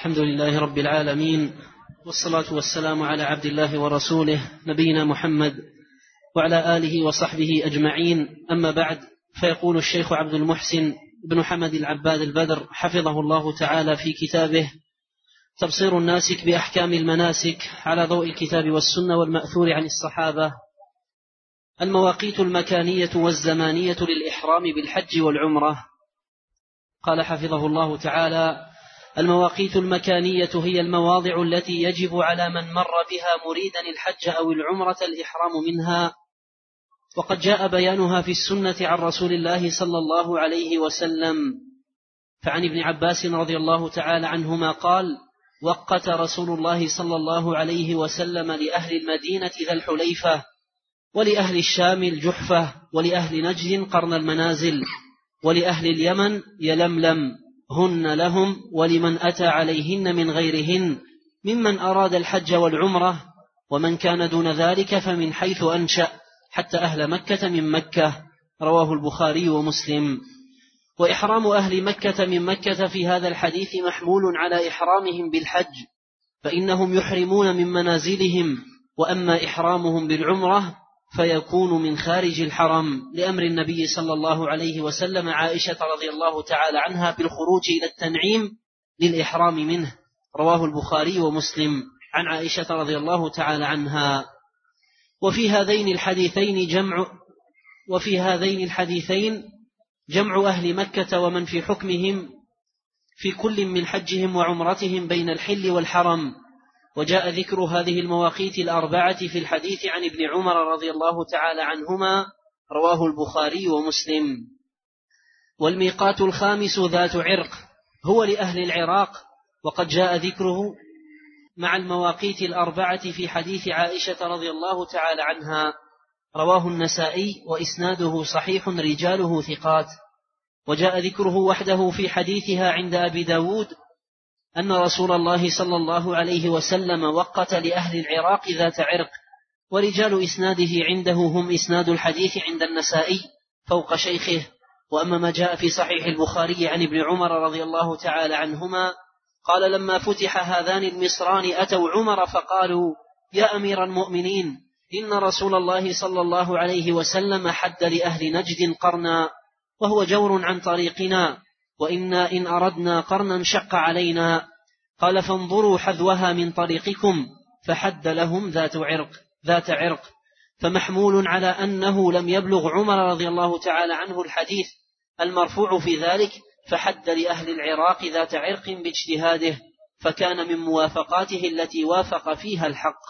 الحمد لله رب العالمين، والصلاة والسلام على عبد الله ورسوله نبينا محمد وعلى آله وصحبه أجمعين. أما بعد، فيقول الشيخ عبد المحسن بن حمد العباد البدر حفظه الله تعالى في كتابه تبصير الناسك بأحكام المناسك على ضوء الكتاب والسنة والمأثور عن الصحابة: المواقيت المكانية والزمانية للإحرام بالحج والعمرة. قال حفظه الله تعالى: المواقيت المكانية هي المواضع التي يجب على من مر بها مريدا الحج أو العمرة الإحرام منها، وقد جاء بيانها في السنة عن رسول الله صلى الله عليه وسلم. فعن ابن عباس رضي الله تعالى عنهما قال: وقت رسول الله صلى الله عليه وسلم لأهل المدينة ذا الحليفة، ولأهل الشام الجحفة، ولأهل نجد قرن المنازل، ولأهل اليمن يلملم، هن لهم ولمن أتى عليهن من غيرهن ممن أراد الحج والعمرة، ومن كان دون ذلك فمن حيث أنشأ، حتى أهل مكة من مكة. رواه البخاري ومسلم. وإحرام أهل مكة من مكة في هذا الحديث محمول على إحرامهم بالحج، فإنهم يحرمون من منازلهم، وأما إحرامهم بالعمرة فيكون من خارج الحرم، لأمر النبي صلى الله عليه وسلم عائشة رضي الله تعالى عنها بالخروج إلى التنعيم للإحرام منه. رواه البخاري ومسلم عن عائشة رضي الله تعالى عنها. وفي هذين الحديثين جمع أهل مكة ومن في حكمهم في كل من حجهم وعمرتهم بين الحل والحرم. وجاء ذكر هذه المواقيت الأربعة في الحديث عن ابن عمر رضي الله تعالى عنهما، رواه البخاري ومسلم. والميقات الخامس ذات عرق هو لأهل العراق، وقد جاء ذكره مع المواقيت الأربعة في حديث عائشة رضي الله تعالى عنها، رواه النسائي وإسناده صحيح رجاله ثقات. وجاء ذكره وحده في حديثها عند أبي داود أن رسول الله صلى الله عليه وسلم وقت لأهل العراق ذات عرق، ورجال إسناده عنده هم إسناد الحديث عند النسائي فوق شيخه. وأما ما جاء في صحيح البخاري عن ابن عمر رضي الله تعالى عنهما قال: لما فتح هذان المصران أتوا عمر فقالوا: يا أمير المؤمنين، إن رسول الله صلى الله عليه وسلم حد لأهل نجد قرنا، وهو جور عن طريقنا، وإنا إن أردنا قرنا شق علينا. قال: فانظروا حذوها من طريقكم، فحد لهم ذات عرق. فمحمول على أنه لم يبلغ عمر رضي الله تعالى عنه الحديث المرفوع في ذلك، فحد لأهل العراق ذات عرق باجتهاده، فكان من موافقاته التي وافق فيها الحق.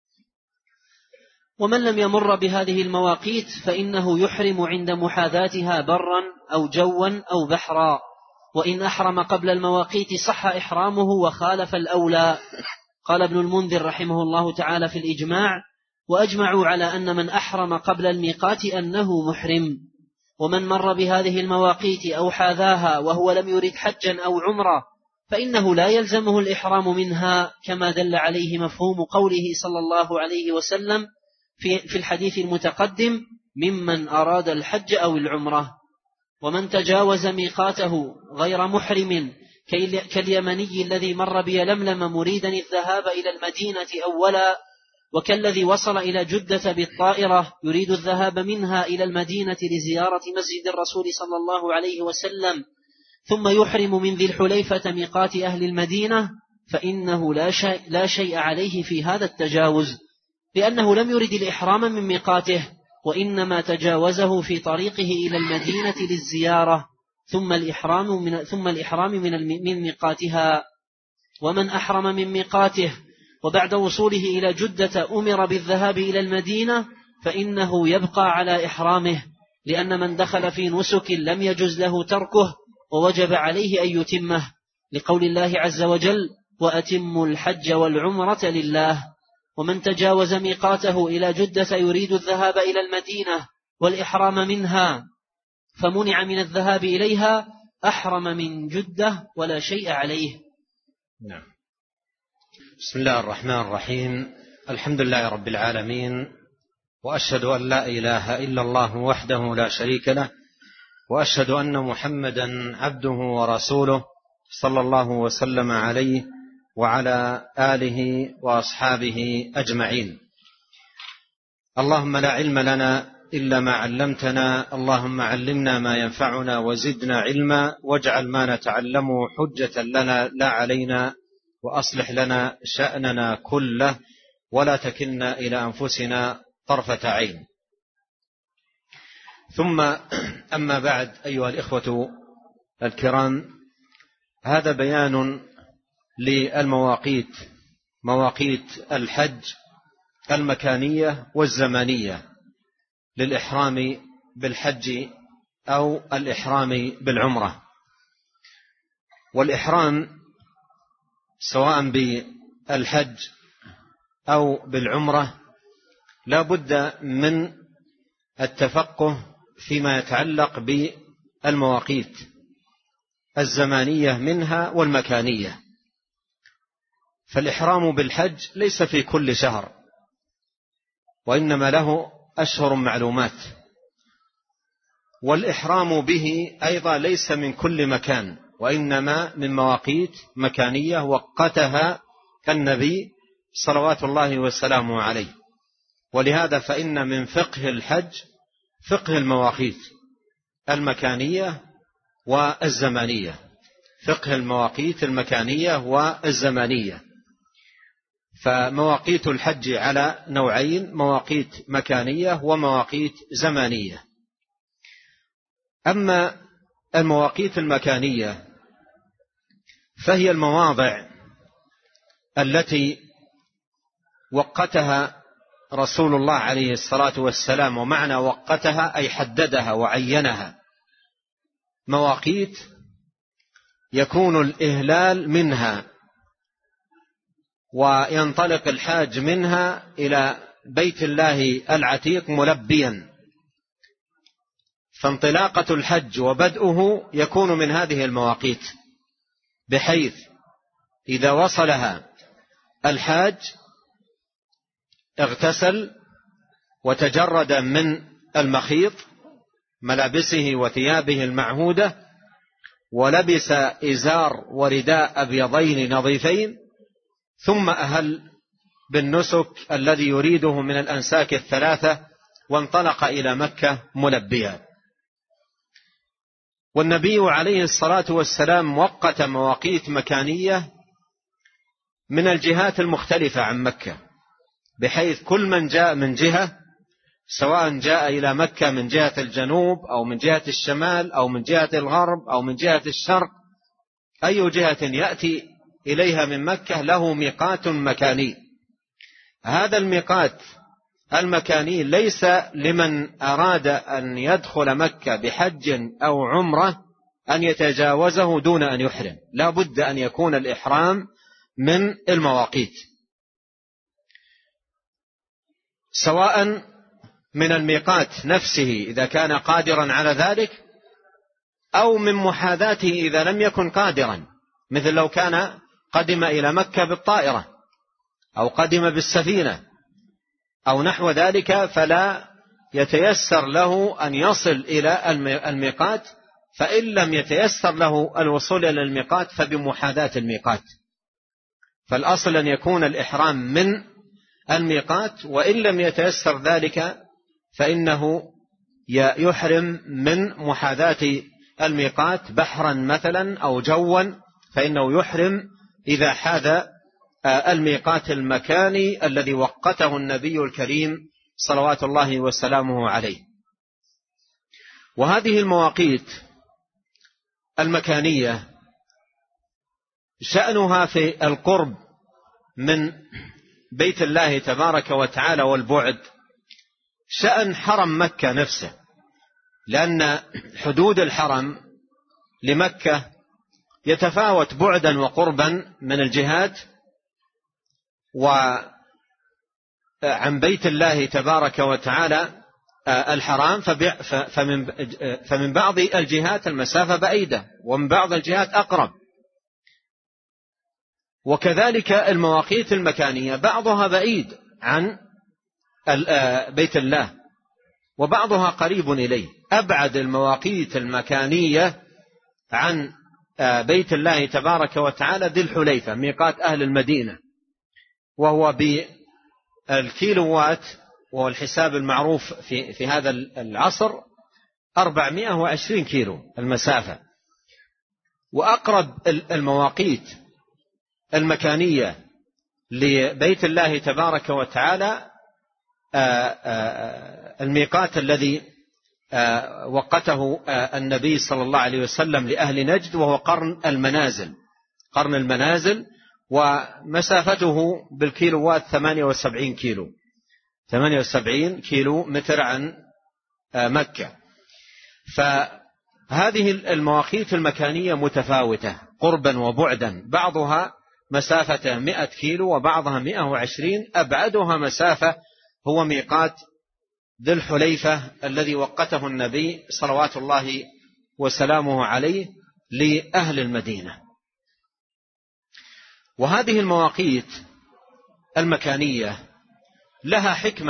ومن لم يمر بهذه المواقيت فإنه يحرم عند محاذاتها برا أو جوا أو بحرا، وإن أحرم قبل المواقيت صح إحرامه وخالف الأولى. قال ابن المنذر رحمه الله تعالى في الإجماع: وأجمعوا على أن من أحرم قبل الميقات أنه محرم. ومن مر بهذه المواقيت أو حاذاها وهو لم يرد حجا أو عمرة فإنه لا يلزمه الإحرام منها، كما دل عليه مفهوم قوله صلى الله عليه وسلم في الحديث المتقدم: ممن أراد الحج أو العمرة. ومن تجاوز ميقاته غير محرم كاليمني الذي مر بيلملم مريدا الذهاب إلى المدينة أولا، وكالذي وصل إلى جدة بالطائرة يريد الذهاب منها إلى المدينة لزيارة مسجد الرسول صلى الله عليه وسلم، ثم يحرم من ذي الحليفة ميقات أهل المدينة، فإنه لا شيء عليه في هذا التجاوز، لأنه لم يرد الإحرام من ميقاته، وإنما تجاوزه في طريقه إلى المدينة للزيارة، ثم الإحرام من ميقاتها. ومن أحرم من ميقاته وبعد وصوله إلى جدة أمر بالذهاب إلى المدينة فإنه يبقى على إحرامه، لأن من دخل في نسك لم يجز له تركه، ووجب عليه أن يتمه، لقول الله عز وجل: وأتموا الحج والعمرة لله. ومن تجاوز ميقاته إلى جدة يريد الذهاب إلى المدينة والإحرام منها فمنع من الذهاب إليها أحرم من جدة ولا شيء عليه. نعم. بسم الله الرحمن الرحيم. الحمد لله رب العالمين، وأشهد أن لا إله إلا الله وحده لا شريك له، وأشهد أن محمدا عبده ورسوله صلى الله وسلم عليه وعلى آله وأصحابه أجمعين. اللهم لا علم لنا إلا ما علمتنا، اللهم علمنا ما ينفعنا وزدنا علما، واجعل ما نتعلمه حجة لنا لا علينا، وأصلح لنا شأننا كله ولا تكلنا إلى أنفسنا طرفة عين. ثم أما بعد، أيها الإخوة الكرام، هذا بيان للمواقيت، مواقيت الحج المكانية والزمانية للإحرام بالحج أو الإحرام بالعمرة. والإحرام سواء بالحج أو بالعمرة لا بد من التفقه فيما يتعلق بالمواقيت الزمانية منها والمكانية. فالإحرام بالحج ليس في كل شهر، وإنما له أشهر معلومات، والإحرام به أيضا ليس من كل مكان، وإنما من مواقيت مكانية وقتها النبي صلوات الله وسلامه عليه. ولهذا فإن من فقه الحج فقه المواقيت المكانية والزمانية، فقه المواقيت المكانية والزمانية. فمواقيت الحج على نوعين: مواقيت مكانية ومواقيت زمانية. أما المواقيت المكانية فهي المواضع التي وقتها رسول الله عليه الصلاة والسلام، ومعنى وقتها أي حددها وعينها، مواقيت يكون الإهلال منها وينطلق الحاج منها إلى بيت الله العتيق ملبيا. فانطلاقة الحج وبدءه يكون من هذه المواقيت، بحيث إذا وصلها الحاج اغتسل وتجرد من المخيط ملابسه وثيابه المعهودة، ولبس إزار ورداء أبيضين نظيفين، ثم أهل بالنسك الذي يريده من الأنساك الثلاثة، وانطلق إلى مكة ملبيا. والنبي عليه الصلاة والسلام وقت مواقيت مكانية من الجهات المختلفة عن مكة، بحيث كل من جاء من جهة، سواء جاء إلى مكة من جهة الجنوب أو من جهة الشمال أو من جهة الغرب أو من جهة الشرق، أي جهة يأتي إليها من مكة له ميقات مكاني. هذا الميقات المكاني ليس لمن أراد أن يدخل مكة بحج أو عمرة أن يتجاوزه دون أن يحرم، لا بد أن يكون الإحرام من المواقيت، سواء من الميقات نفسه إذا كان قادرا على ذلك، أو من محاذاته إذا لم يكن قادرا، مثل لو كان قدم إلى مكة بالطائرة أو قدم بالسفينة أو نحو ذلك، فلا يتيسر له أن يصل إلى الميقات. فإن لم يتيسر له الوصول إلى الميقات فبمحاذاة الميقات. فالأصل أن يكون الإحرام من الميقات، وإن لم يتيسر ذلك فإنه يحرم من محاذاة الميقات، بحرا مثلا أو جوا، فإنه يحرم إذا حاذ الميقات المكاني الذي وقته النبي الكريم صلوات الله وسلامه عليه. وهذه المواقيت المكانية شأنها في القرب من بيت الله تبارك وتعالى والبعد، شأن حرم مكة نفسه، لأن حدود الحرم لمكة يتفاوت بعدا وقربا من الجهات وعن بيت الله تبارك وتعالى الحرام، فمن بعض الجهات المسافة بعيدة، ومن بعض الجهات أقرب. وكذلك المواقيت المكانية بعضها بعيد عن بيت الله وبعضها قريب إليه. أبعد المواقيت المكانية عن بيت الله تبارك وتعالى ذي الحليفة ميقات أهل المدينة، وهو بالكيلوات، وهو الحساب المعروف في هذا العصر 420 كيلو المسافة. وأقرب المواقيت المكانية لبيت الله تبارك وتعالى الميقات الذي وقته النبي صلى الله عليه وسلم لأهل نجد، وهو قرن المنازل، ومسافته بالكيلوات 78 كيلو متر عن مكة. فهذه المواقيت المكانية متفاوتة قربا وبعدا، بعضها مسافة 100 كيلو وبعضها 120. أبعدها مسافة هو ميقات ذي الحليفة الذي وقته النبي صلوات الله وسلامه عليه لأهل المدينة. وهذه المواقيت المكانية لها حكمة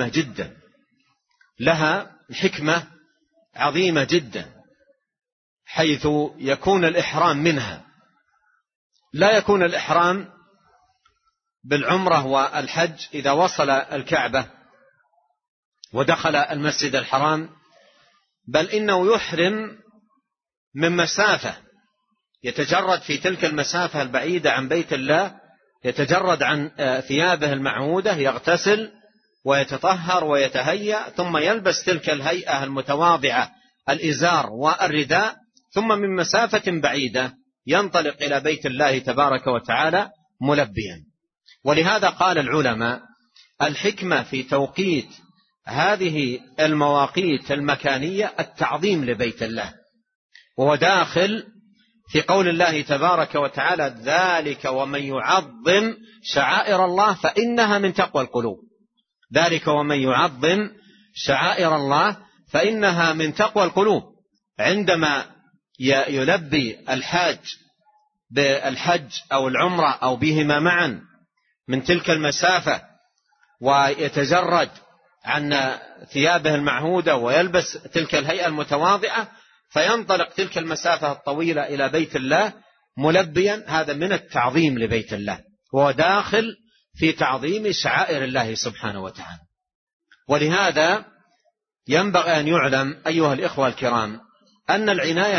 عظيمة جدا، حيث يكون الإحرام منها. لا يكون الإحرام بالعمرة والحج إذا وصل الكعبة ودخل المسجد الحرام، بل إنه يحرم من مسافة، يتجرد في تلك المسافة البعيدة عن بيت الله، يتجرد عن ثيابه المعهودة، يغتسل ويتطهر ويتهيأ، ثم يلبس تلك الهيئة المتواضعة الإزار والرداء، ثم من مسافة بعيدة ينطلق إلى بيت الله تبارك وتعالى ملبيا. ولهذا قال العلماء الحكمة في توقيت هذه المواقيت المكانية التعظيم لبيت الله، وهو داخل في قول الله تبارك وتعالى: ذلك ومن يعظم شعائر الله فإنها من تقوى القلوب. ذلك ومن يعظم شعائر الله فإنها من تقوى القلوب. عندما يلبي الحاج بالحج أو العمرة أو بهما معا من تلك المسافة، ويتجرد عن ثيابه المعهودة ويلبس تلك الهيئة المتواضعة، فينطلق تلك المسافة الطويلة إلى بيت الله ملبيا، هذا من التعظيم لبيت الله، وهو داخل في تعظيم شعائر الله سبحانه وتعالى. ولهذا ينبغي أن يعلم أيها الإخوة الكرام أن العناية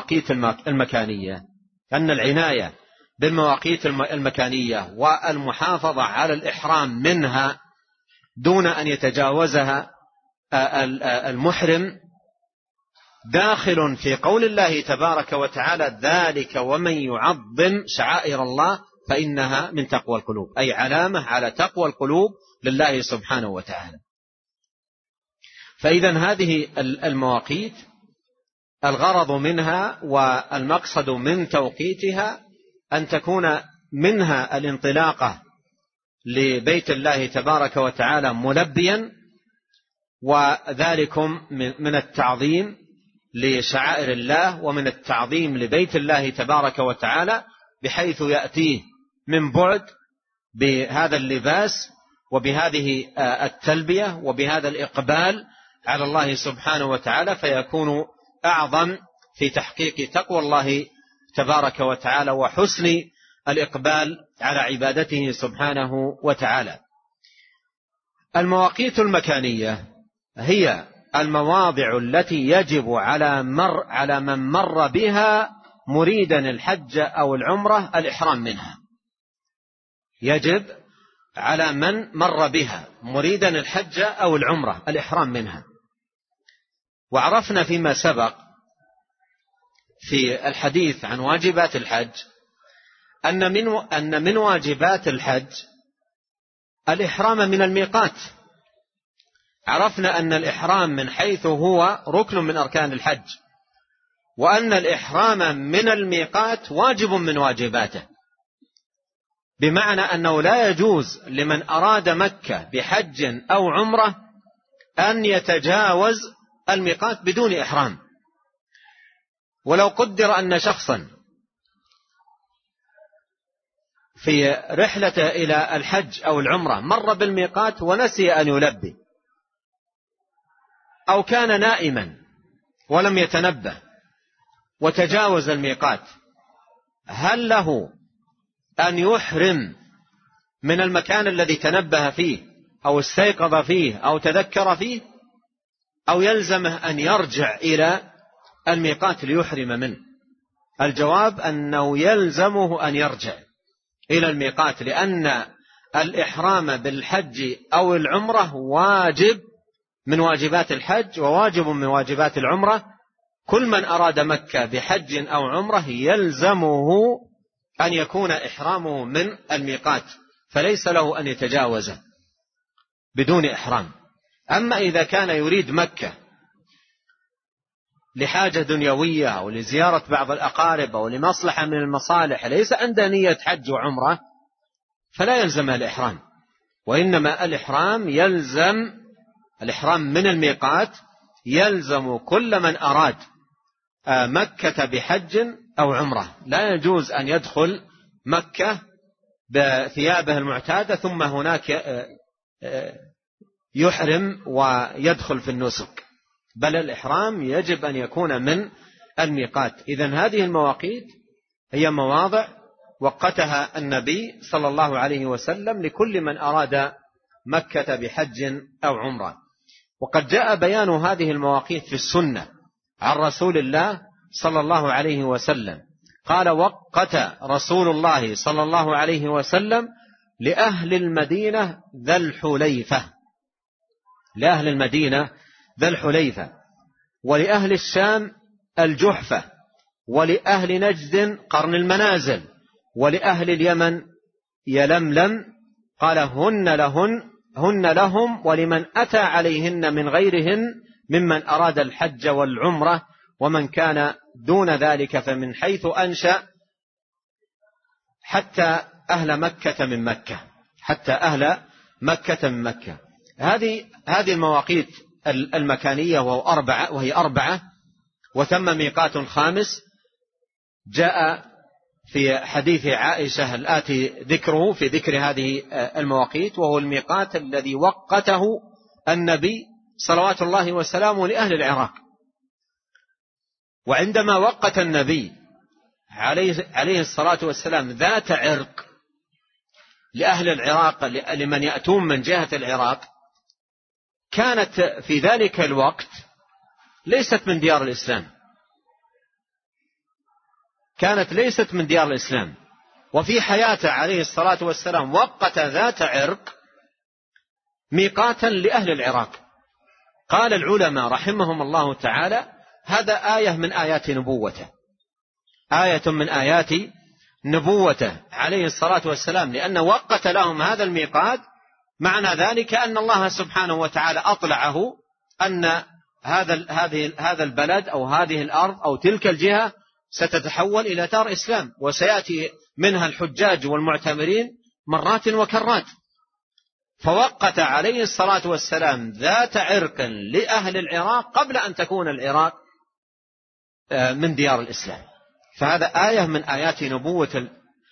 بالمواقيت المكانية والمحافظة على الإحرام منها دون أن يتجاوزها المحرم داخل في قول الله تبارك وتعالى: ذلك ومن يعظم شعائر الله فإنها من تقوى القلوب، أي علامة على تقوى القلوب لله سبحانه وتعالى. فإذا هذه المواقيت الغرض منها والمقصد من توقيتها أن تكون منها الانطلاقة لبيت الله تبارك وتعالى ملبيا، وذلكم من التعظيم لشعائر الله ومن التعظيم لبيت الله تبارك وتعالى، بحيث يأتيه من بعد بهذا اللباس وبهذه التلبية وبهذا الإقبال على الله سبحانه وتعالى، فيكون أعظم في تحقيق تقوى الله تبارك وتعالى وحسن الإقبال على عبادته سبحانه وتعالى. المواقيت المكانية هي المواضع التي يجب على من مر بها مريدا الحج أو العمرة الإحرام منها. يجب على من مر بها مريدا الحج أو العمرة الإحرام منها. وعرفنا فيما سبق في الحديث عن واجبات الحج أن من واجبات الحج الإحرام من الميقات. عرفنا أن الإحرام من حيث هو ركن من أركان الحج، وأن الإحرام من الميقات واجب من واجباته، بمعنى أنه لا يجوز لمن أراد مكة بحج أو عمرة أن يتجاوز الميقات بدون إحرام. ولو قدر أن شخصا في رحلته إلى الحج أو العمرة مر بالميقات ونسي أن يلبي، أو كان نائما ولم يتنبه وتجاوز الميقات هل له أن يحرم من المكان الذي تنبه فيه أو استيقظ فيه أو تذكر فيه، أو يلزمه أن يرجع إلى الميقات ليحرم منه؟ الجواب أنه يلزمه أن يرجع إلى الميقات، لأن الإحرام بالحج أو العمرة واجب من واجبات الحج وواجب من واجبات العمرة. كل من أراد مكة بحج أو عمرة يلزمه أن يكون إحرامه من الميقات، فليس له أن يتجاوزه بدون إحرام. أما إذا كان يريد مكة لحاجة دنيوية أو لزيارة بعض الأقارب أو لمصلحة من المصالح، ليس عنده نية حج وعمرة، فلا يلزم الإحرام، وإنما الإحرام من الميقات يلزم كل من أراد مكة بحج أو عمرة. لا يجوز أن يدخل مكة بثيابه المعتادة ثم هناك يحرم ويدخل في النسك، بل الإحرام يجب أن يكون من الميقات. إذن هذه المواقيت هي مواضع وقتها النبي صلى الله عليه وسلم لكل من أراد مكة بحج أو عمرة. وقد جاء بيان هذه المواقيت في السنة عن رسول الله صلى الله عليه وسلم، قال: وقت رسول الله صلى الله عليه وسلم لأهل المدينة ذا الحليفة، لأهل المدينة ذا الحليفة، ولأهل الشام الجحفة، ولأهل نجد قرن المنازل، ولأهل اليمن يلملم. قال: هن لهم ولمن أتى عليهن من غيرهن ممن أراد الحج والعمرة، ومن كان دون ذلك فمن حيث أنشأ حتى أهل مكة من مكة، حتى أهل مكة من مكة. هذه المواقيت المكانية وهي أربعة، وثم ميقات خامس جاء في حديث عائشة الآتي ذكره في ذكر هذه المواقيت، وهو الميقات الذي وقته النبي صلوات الله وسلامه لأهل العراق. وعندما وقت النبي عليه الصلاة والسلام ذات عرق لأهل العراق لمن يأتون من جهة العراق، كانت في ذلك الوقت ليست من ديار الإسلام، كانت ليست من ديار الإسلام. وفي حياته عليه الصلاة والسلام وقت ذات عرق ميقاتا لأهل العراق. قال العلماء رحمهم الله تعالى: هذا آية من آيات نبوته، آية من آيات نبوته عليه الصلاة والسلام، لأنه وقت لهم هذا الميقات. معنى ذلك أن الله سبحانه وتعالى أطلعه أن هذا البلد أو هذه الأرض أو تلك الجهة ستتحول إلى دار إسلام، وسيأتي منها الحجاج والمعتمرين مرات وكرات. فوقت عليه الصلاة والسلام ذات عرق لأهل العراق قبل أن تكون العراق من ديار الإسلام. فهذا آية من آيات نبوة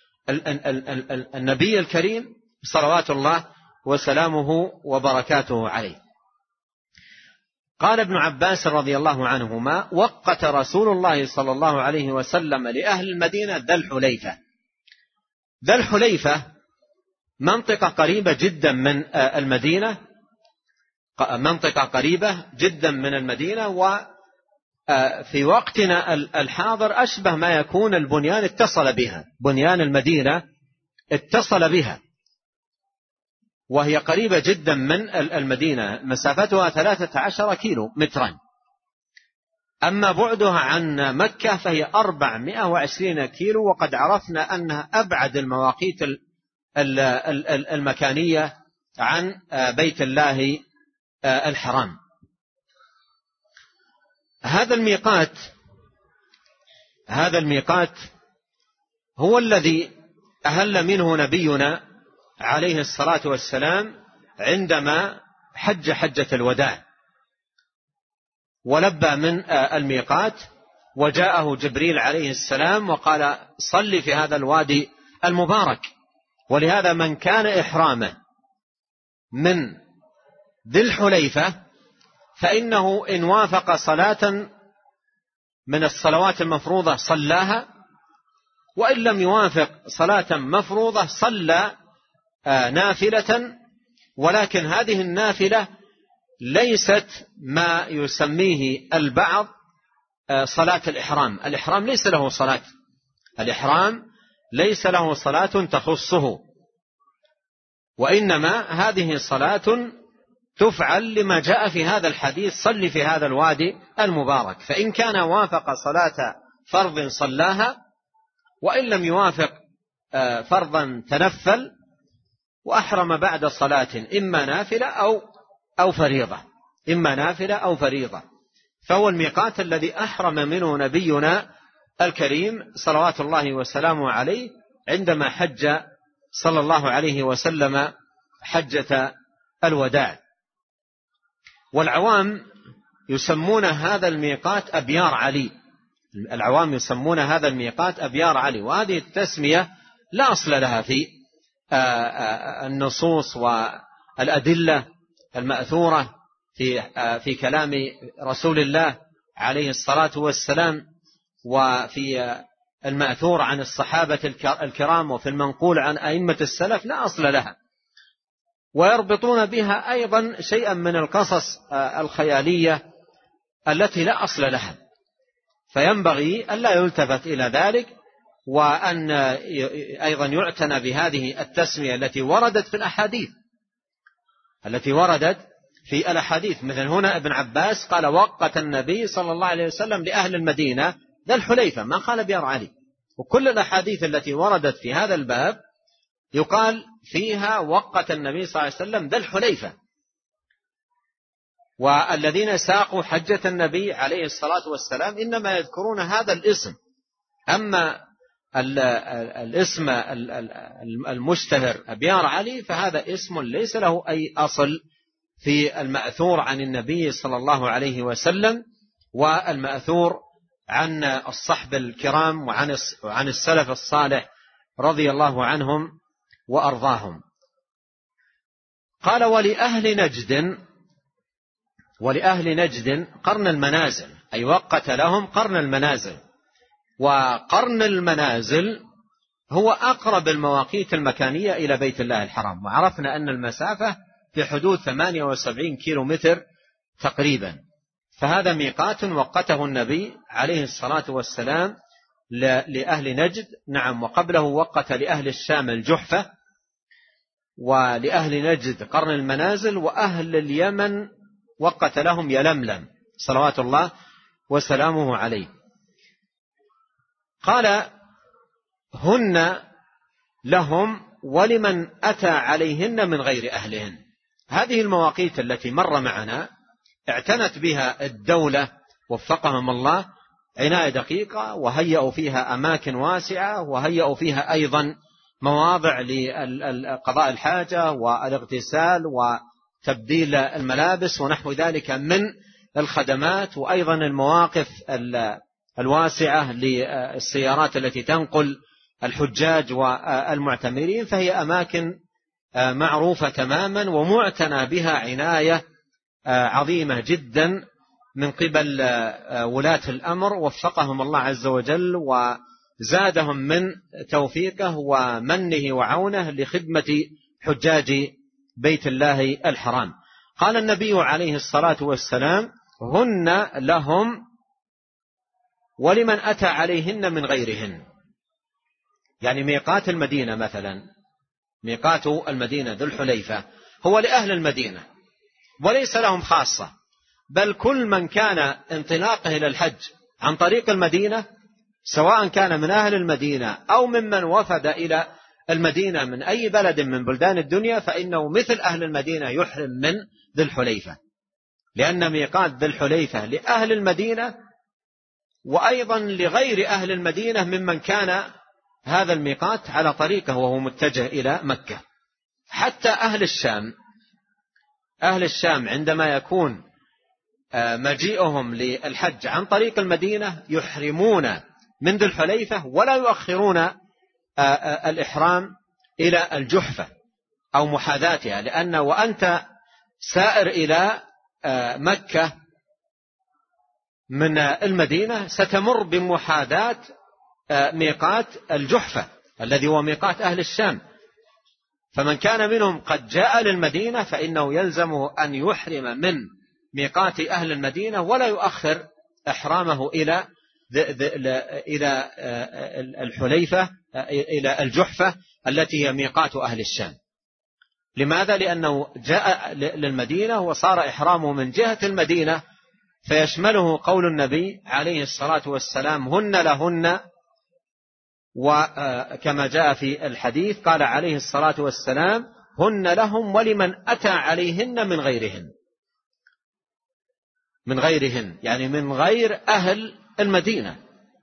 النبي الكريم صلوات الله وسلامه وبركاته عليه. قال ابن عباس رضي الله عنهما: وقت رسول الله صلى الله عليه وسلم لأهل المدينة ذا الحليفة. ذا الحليفة منطقة قريبة جدا من المدينة، منطقة قريبة جدا من المدينة، وفي وقتنا الحاضر أشبه ما يكون البنيان اتصل بها، بنيان المدينة اتصل بها، وهي قريبة جدا من المدينة، مسافتها 13 كيلو مترا. أما بعدها عن مكة فهي 420 كيلو، وقد عرفنا أنها أبعد المواقيت المكانية عن بيت الله الحرام. هذا الميقات هو الذي أهل منه نبينا عليه الصلاة والسلام عندما حج حجة الوداع، ولبى من الميقات، وجاءه جبريل عليه السلام وقال: صل في هذا الوادي المبارك. ولهذا من كان إحرامه من ذي الحليفة فإنه إن وافق صلاة من الصلوات المفروضة صلاها، وإن لم يوافق صلاة مفروضة صلى نافلة، ولكن هذه النافلة ليست ما يسميه البعض صلاة الإحرام. الإحرام ليس له صلاة، الإحرام ليس له صلاة تخصه، وإنما هذه صلاة تفعل لما جاء في هذا الحديث: صل في هذا الوادي المبارك. فإن كان وافق صلاة فرض صلاها، وإن لم يوافق فرضا تنفل وأحرم بعد صلاة إما نافلة أو فريضة، إما نافلة أو فريضة. فهو الميقات الذي أحرم منه نبينا الكريم صلوات الله وسلامه عليه عندما حج صلى الله عليه وسلم حجة الوداع. والعوام يسمون هذا الميقات أبيار علي، العوام يسمون هذا الميقات أبيار علي، وهذه التسمية لا أصل لها في النصوص والأدلة المأثورة في كلام رسول الله عليه الصلاة والسلام، وفي المأثور عن الصحابة الكرام، وفي المنقول عن أئمة السلف، لا أصل لها. ويربطون بها أيضا شيئا من القصص الخيالية التي لا أصل لها، فينبغي أن لا يلتفت إلى ذلك، وأن أيضا يعتنى بهذه التسمية التي وردت في الأحاديث، مثل هنا ابن عباس قال: وقت النبي صلى الله عليه وسلم لأهل المدينة ذا الحليفة، ما قال بيار علي. وكل الأحاديث التي وردت في هذا الباب يقال فيها وقت النبي صلى الله عليه وسلم ذا الحليفة. والذين ساقوا حجة النبي عليه الصلاة والسلام إنما يذكرون هذا الاسم. أما الاسم المشتهر أبيار علي فهذا اسم ليس له أي أصل في المأثور عن النبي صلى الله عليه وسلم، والمأثور عن الصحب الكرام وعن السلف الصالح رضي الله عنهم وأرضاهم. قال: ولأهل نجد قرن المنازل، أي وقت لهم قرن المنازل. وقرن المنازل هو أقرب المواقيت المكانية إلى بيت الله الحرام، وعرفنا أن المسافة في حدود 78 كيلومتر تقريبا. فهذا ميقات وقته النبي عليه الصلاة والسلام لأهل نجد، نعم، وقبله وقت لأهل الشام الجحفة، ولأهل نجد قرن المنازل، وأهل اليمن وقت لهم يلملم صلوات الله وسلامه عليه. قال: هن لهم ولمن أتى عليهن من غير أهلهن. هذه المواقيت التي مر معنا اعتنت بها الدولة وفقهم الله عناية دقيقة، وهيئوا فيها أماكن واسعة، وهيئوا فيها أيضا مواضع لقضاء الحاجة والاغتسال وتبديل الملابس ونحو ذلك من الخدمات، وأيضا المواقف الواسعة للسيارات التي تنقل الحجاج والمعتمرين. فهي أماكن معروفة تماما ومعتنى بها عناية عظيمة جدا من قبل ولاة الأمر وفقهم الله عز وجل وزادهم من توفيقه ومنه وعونه لخدمة حجاج بيت الله الحرام. قال النبي عليه الصلاة والسلام: هن لهم ولمن أتى عليهن من غيرهن. يعني ميقات المدينة مثلا، ميقات المدينة ذو الحليفة هو لأهل المدينة وليس لهم خاصة، بل كل من كان انطلاقه إلى الحج عن طريق المدينة، سواء كان من أهل المدينة أو ممن وفد إلى المدينة من أي بلد من بلدان الدنيا، فإنه مثل أهل المدينة يحرم من ذي الحليفة، لأن ميقات ذي الحليفة لأهل المدينة وأيضا لغير أهل المدينة ممن كان هذا الميقات على طريقه وهو متجه إلى مكة. حتى أهل الشام عندما يكون مجيئهم للحج عن طريق المدينة يحرمون من ذي الحليفة ولا يؤخرون الإحرام إلى الجحفة أو محاذاتها، لأن وأنت سائر إلى مكة من المدينة ستمر بمحاذاة ميقات الجحفة الذي هو ميقات أهل الشام. فمن كان منهم قد جاء للمدينة فإنه يلزمه أن يحرم من ميقات أهل المدينة ولا يؤخر إحرامه إلى الحليفة إلى الجحفة التي هي ميقات أهل الشام. لماذا؟ لأنه جاء للمدينة وصار إحرامه من جهة المدينة، فيشمله قول النبي عليه الصلاة والسلام هن لهن، وكما جاء في الحديث قال عليه الصلاة والسلام هن لهم ولمن أتى عليهن من غيرهن يعني من غير أهل المدينة.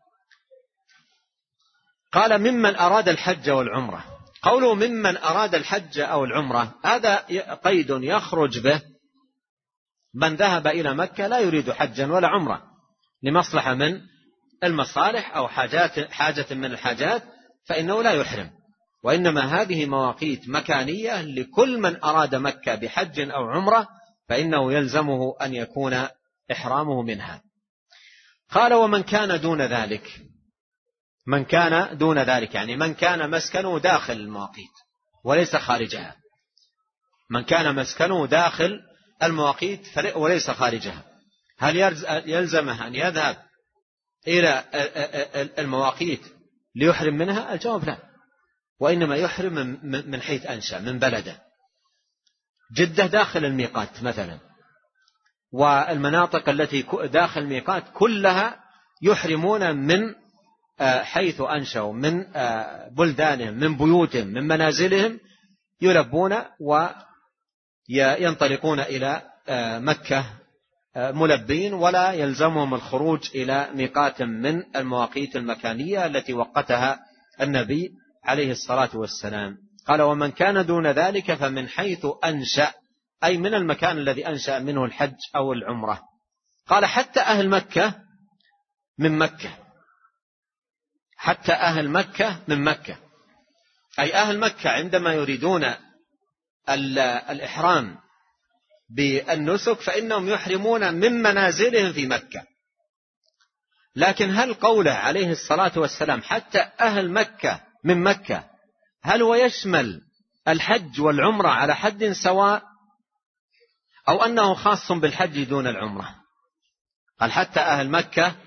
قال ممن أراد الحج والعمرة. قوله ممن أراد الحج أو العمرة هذا قيد يخرج به من ذهب إلى مكة لا يريد حجا ولا عمرة لمصلحة من المصالح أو حاجة من الحاجات فإنه لا يحرم، وإنما هذه مواقيت مكانية لكل من أراد مكة بحج أو عمرة فإنه يلزمه أن يكون إحرامه منها. قال ومن كان دون ذلك، من كان دون ذلك يعني من كان مسكنه داخل المواقيت وليس خارجها، من كان مسكنه داخل المواقيت وليس خارجها، هل يلزمه أن يذهب إلى المواقيت ليحرم منها؟ الجواب لا، وإنما يحرم من حيث أنشأ من بلده. جدة داخل الميقات مثلا، والمناطق التي داخل الميقات كلها يحرمون من حيث أنشأوا من بلدانهم من بيوتهم من منازلهم، يلبون وينطلقون إلى مكة ملبين ولا يلزمهم الخروج إلى ميقات من المواقيت المكانية التي وقتها النبي عليه الصلاة والسلام. قال ومن كان دون ذلك فمن حيث أنشأ أي من المكان الذي أنشأ منه الحج أو العمرة. قال حتى أهل مكة من مكة، حتى أهل مكة من مكة، أي أهل مكة عندما يريدون الإحرام بالنسك فإنهم يحرمون من منازلهم في مكة. لكن هل قوله عليه الصلاة والسلام حتى أهل مكة من مكة هل هو يشمل الحج والعمرة على حد سواء أو أنه خاص بالحج دون العمرة؟ قال حتى أهل مكة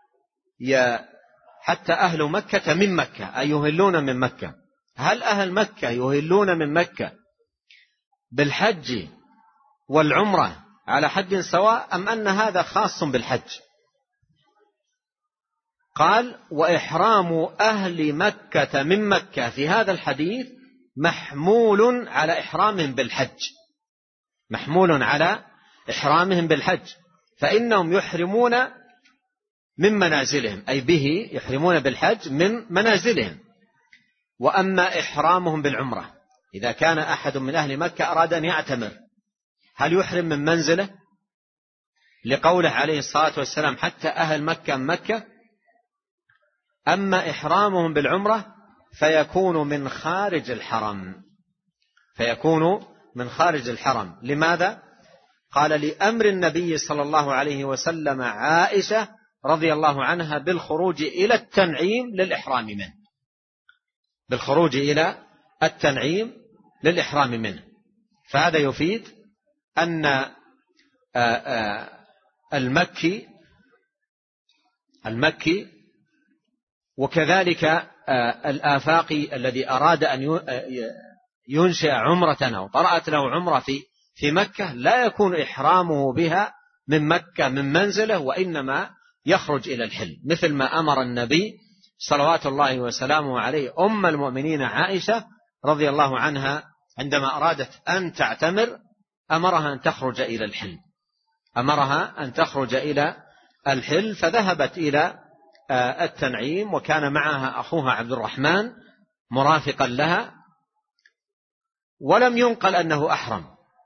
حتى أهل مكة من مكة أي يهلون من مكة. هل أهل مكة يهلون من مكة بالحج والعمرة على حد سواء أم أن هذا خاص بالحج؟ قال وإحرام أهل مكة من مكة في هذا الحديث محمول على إحرامهم بالحج، محمول على إحرامهم بالحج، فإنهم يحرمون من منازلهم أي به يحرمون بالحج من منازلهم. وأما إحرامهم بالعمرة إذا كان أحد من أهل مكة أراد أن يعتمر هل يحرم من منزله لقوله عليه الصلاة والسلام حتى أهل مكة من مكة؟ أما إحرامهم بالعمرة فيكون من خارج الحرم، فيكون من خارج الحرم. لماذا؟ قال لأمر النبي صلى الله عليه وسلم عائشة رضي الله عنها بالخروج إلى التنعيم للإحرام منه، بالخروج إلى التنعيم للإحرام منه. فهذا يفيد أن المكي وكذلك الآفاقي الذي أراد أن ينشئ عمرة أو طرأت له عمرة في مكة لا يكون إحرامه بها من مكة من منزله، وإنما يخرج إلى الحل، مثل ما أمر النبي صلوات الله وسلامه عليه أم المؤمنين عائشة رضي الله عنها عندما أرادت أن تعتمر أمرها أن تخرج إلى الحل، أمرها أن تخرج إلى الحل، فذهبت إلى التنعيم وكان معها أخوها عبد الرحمن مرافقا لها، ولم ينقل أنه أحرم،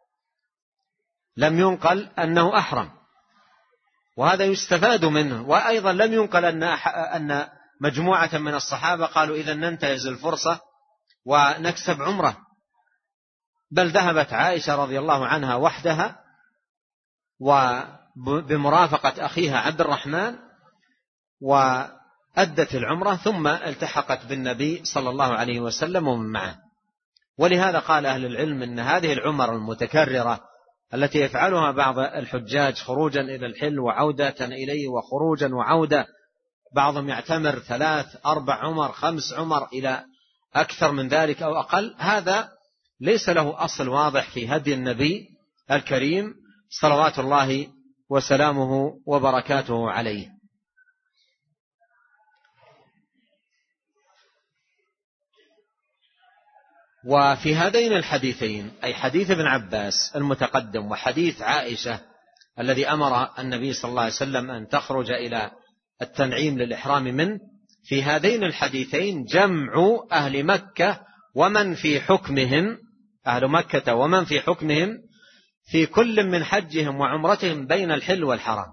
لم ينقل أنه أحرم، وهذا يستفاد منه. وأيضا لم ينقل أن مجموعة من الصحابة قالوا إذا ننتهز الفرصة ونكسب عمره، بل ذهبت عائشة رضي الله عنها وحدها وبمرافقة أخيها عبد الرحمن، أدت العمرة ثم التحقت بالنبي صلى الله عليه وسلم ومن معه. ولهذا قال أهل العلم إن هذه العمر المتكررة التي يفعلها بعض الحجاج خروجا إلى الحل وعودة إليه وخروجا وعودة، بعضهم يعتمر 3 4 عمر 5 عمر إلى أكثر من ذلك أو أقل، هذا ليس له أصل واضح في هدي النبي الكريم صلوات الله وسلامه وبركاته عليه. وفي هذين الحديثين، أي حديث ابن عباس المتقدم وحديث عائشة الذي أمر النبي صلى الله عليه وسلم أن تخرج إلى التنعيم للإحرام منه، في هذين الحديثين جمع أهل مكة ومن في حكمهم، أهل مكة ومن في حكمهم في كل من حجهم وعمرتهم بين الحل والحرم،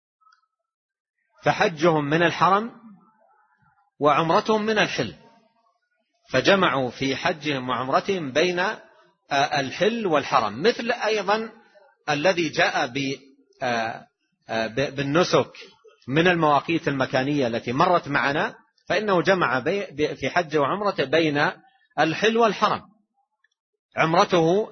فحجهم من الحرم وعمرتهم من الحل، فجمعوا في حجهم وعمرتهم بين الحل والحرم، مثل أيضا الذي جاء بالنسك من المواقيت المكانية التي مرت معنا، فإنه جمع في حج وعمرة بين الحل والحرم، عمرته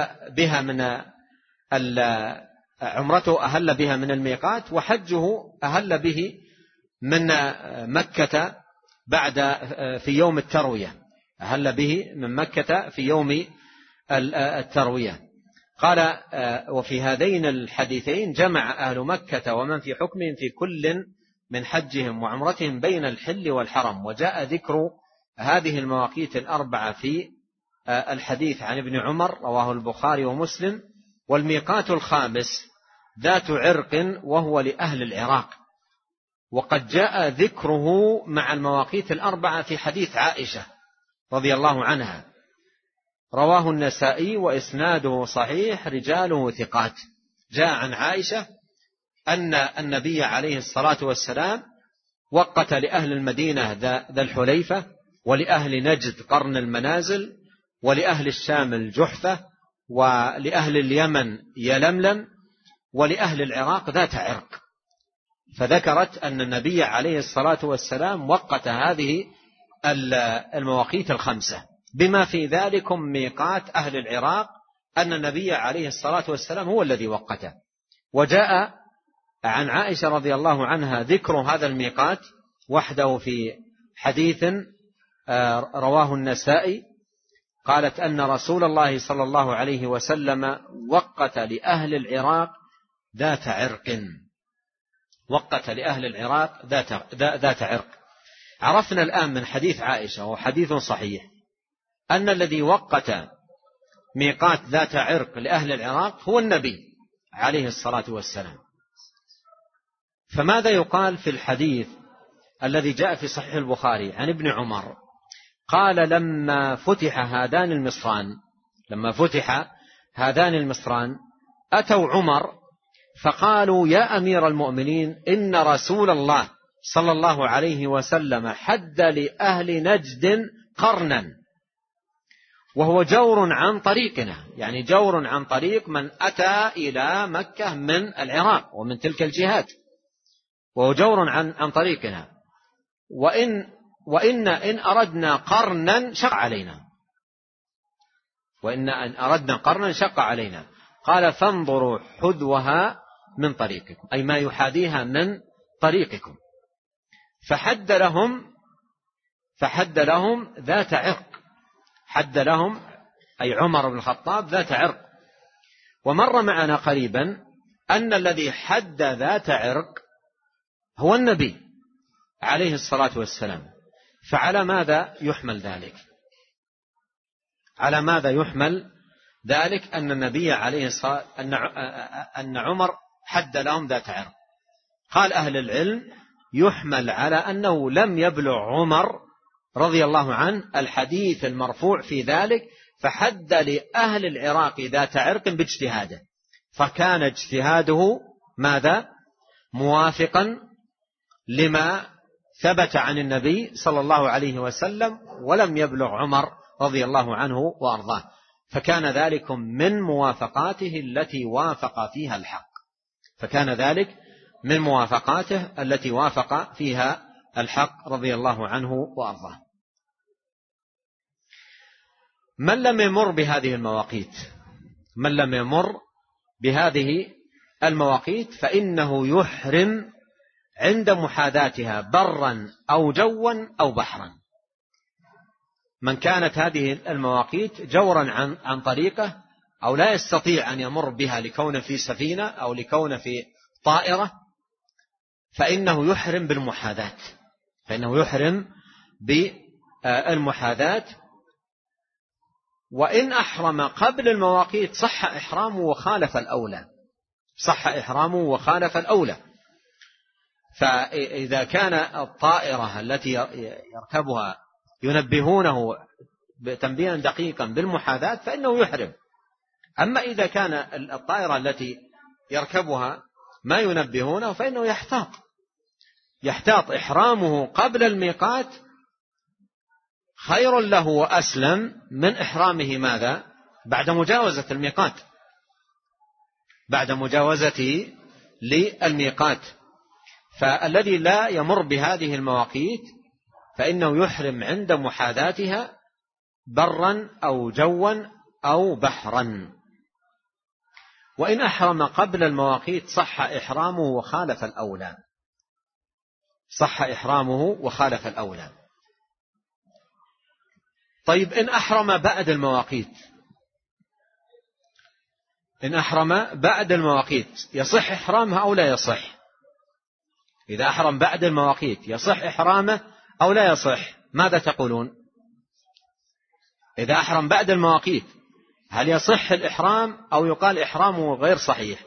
أهل بها من الميقات، وحجه أهل به من مكة في يوم التروية، أهل به من مكة في يوم التروية. قال وفي هذين الحديثين جمع أهل مكة ومن في حكمهم في كل من حجهم وعمرتهم بين الحل والحرم. وجاء ذكر هذه المواقيت الأربعة في الحديث عن ابن عمر رواه البخاري ومسلم. والميقات الخامس ذات عرق وهو لأهل العراق، وقد جاء ذكره مع المواقيت الأربعة في حديث عائشة رضي الله عنها، رواه النسائي وإسناده صحيح رجاله ثقات. جاء عن عائشة أن النبي عليه الصلاة والسلام وقت لأهل المدينة ذا الحليفة، ولأهل نجد قرن المنازل، ولأهل الشام الجحفة، ولأهل اليمن يلملم، ولأهل العراق ذات عرق. فذكرت أن النبي عليه الصلاة والسلام وقت هذه المواقيت الخمسة، بما في ذلكم ميقات أهل العراق أن النبي عليه الصلاة والسلام هو الذي وقته. وجاء عن عائشة رضي الله عنها ذكر هذا الميقات وحده في حديث رواه النسائي، قالت أن رسول الله صلى الله عليه وسلم وقت لأهل العراق ذات عرق، وقت لأهل العراق ذات عرق. عرفنا الآن من حديث عائشة وحديث صحيح أن الذي وقت ميقات ذات عرق لأهل العراق هو النبي عليه الصلاة والسلام. فماذا يقال في الحديث الذي جاء في صحيح البخاري عن ابن عمر؟ قال لما فتح هذان المصران أتوا عمر فقالوا يا أمير المؤمنين إن رسول الله صلى الله عليه وسلم حد لأهل نجد قرنا وهو جور عن طريقنا، يعني جور عن طريق من أتى إلى مكة من العراق ومن تلك الجهات، وهو جور عن طريقنا، وإن أردنا قرنا شق علينا، وإن أردنا قرنا شق علينا. قال فانظروا حذوها من طريقكم، أي ما يحاذيها من طريقكم. فحد لهم ذات عرق، حد لهم أي عمر بن الخطاب ذات عرق. ومر معنا قريبا أن الذي حد ذات عرق هو النبي عليه الصلاة والسلام. فعلى ماذا يحمل ذلك؟ على ماذا يحمل ذلك أن النبي عليه الصلاة أن عمر حد لهم ذات عرق؟ قال أهل العلم يحمل على أنه لم يبلغ عمر رضي الله عنه الحديث المرفوع في ذلك، فحد لأهل العراق ذات عرق باجتهاده، فكان اجتهاده ماذا؟ موافقا لما ثبت عن النبي صلى الله عليه وسلم، ولم يبلغ عمر رضي الله عنه وأرضاه، فكان ذلك من موافقاته التي وافق فيها الحق، فكان ذلك من موافقاته التي وافق فيها الحق رضي الله عنه وأرضاه. من لم يمر بهذه المواقيت، من لم يمر بهذه المواقيت فإنه يحرم عند محاذاتها برا أو جوا أو بحرا. من كانت هذه المواقيت جورا عن طريقه أو لا يستطيع أن يمر بها لكون في سفينة أو لكون في طائرة فإنه يحرم بالمحاذاة، فإنه يحرم بالمحاذاة. وإن أحرم قبل المواقيت صح إحرامه وخالف الأولى، صح إحرامه وخالف الأولى. فإذا كان الطائرة التي يركبها ينبهونه تنبيها دقيقا بالمحاذاة فإنه يحرم. أما إذا كان الطائرة التي يركبها ما ينبهونه فإنه يحتاط. إحرامه قبل الميقات خير له وأسلم من إحرامه ماذا؟ بعد مجاوزة الميقات، بعد مجاوزته للميقات. فالذي لا يمر بهذه المواقيت فإنه يحرم عند محاذاتها برا أو جوا أو بحرا. وإن أحرم قبل المواقيت صح إحرامه وخالف الأولى، صح إحرامه وخالف الأولى. طيب إن أحرم بعد المواقيت، إن أحرم بعد المواقيت يصح إحرامه أو لا يصح؟ إذا أحرم بعد المواقيت يصح إحرامه أو لا يصح؟ ماذا تقولون؟ إذا أحرم بعد المواقيت هل يصح الإحرام أو يقال إحرامه غير صحيح؟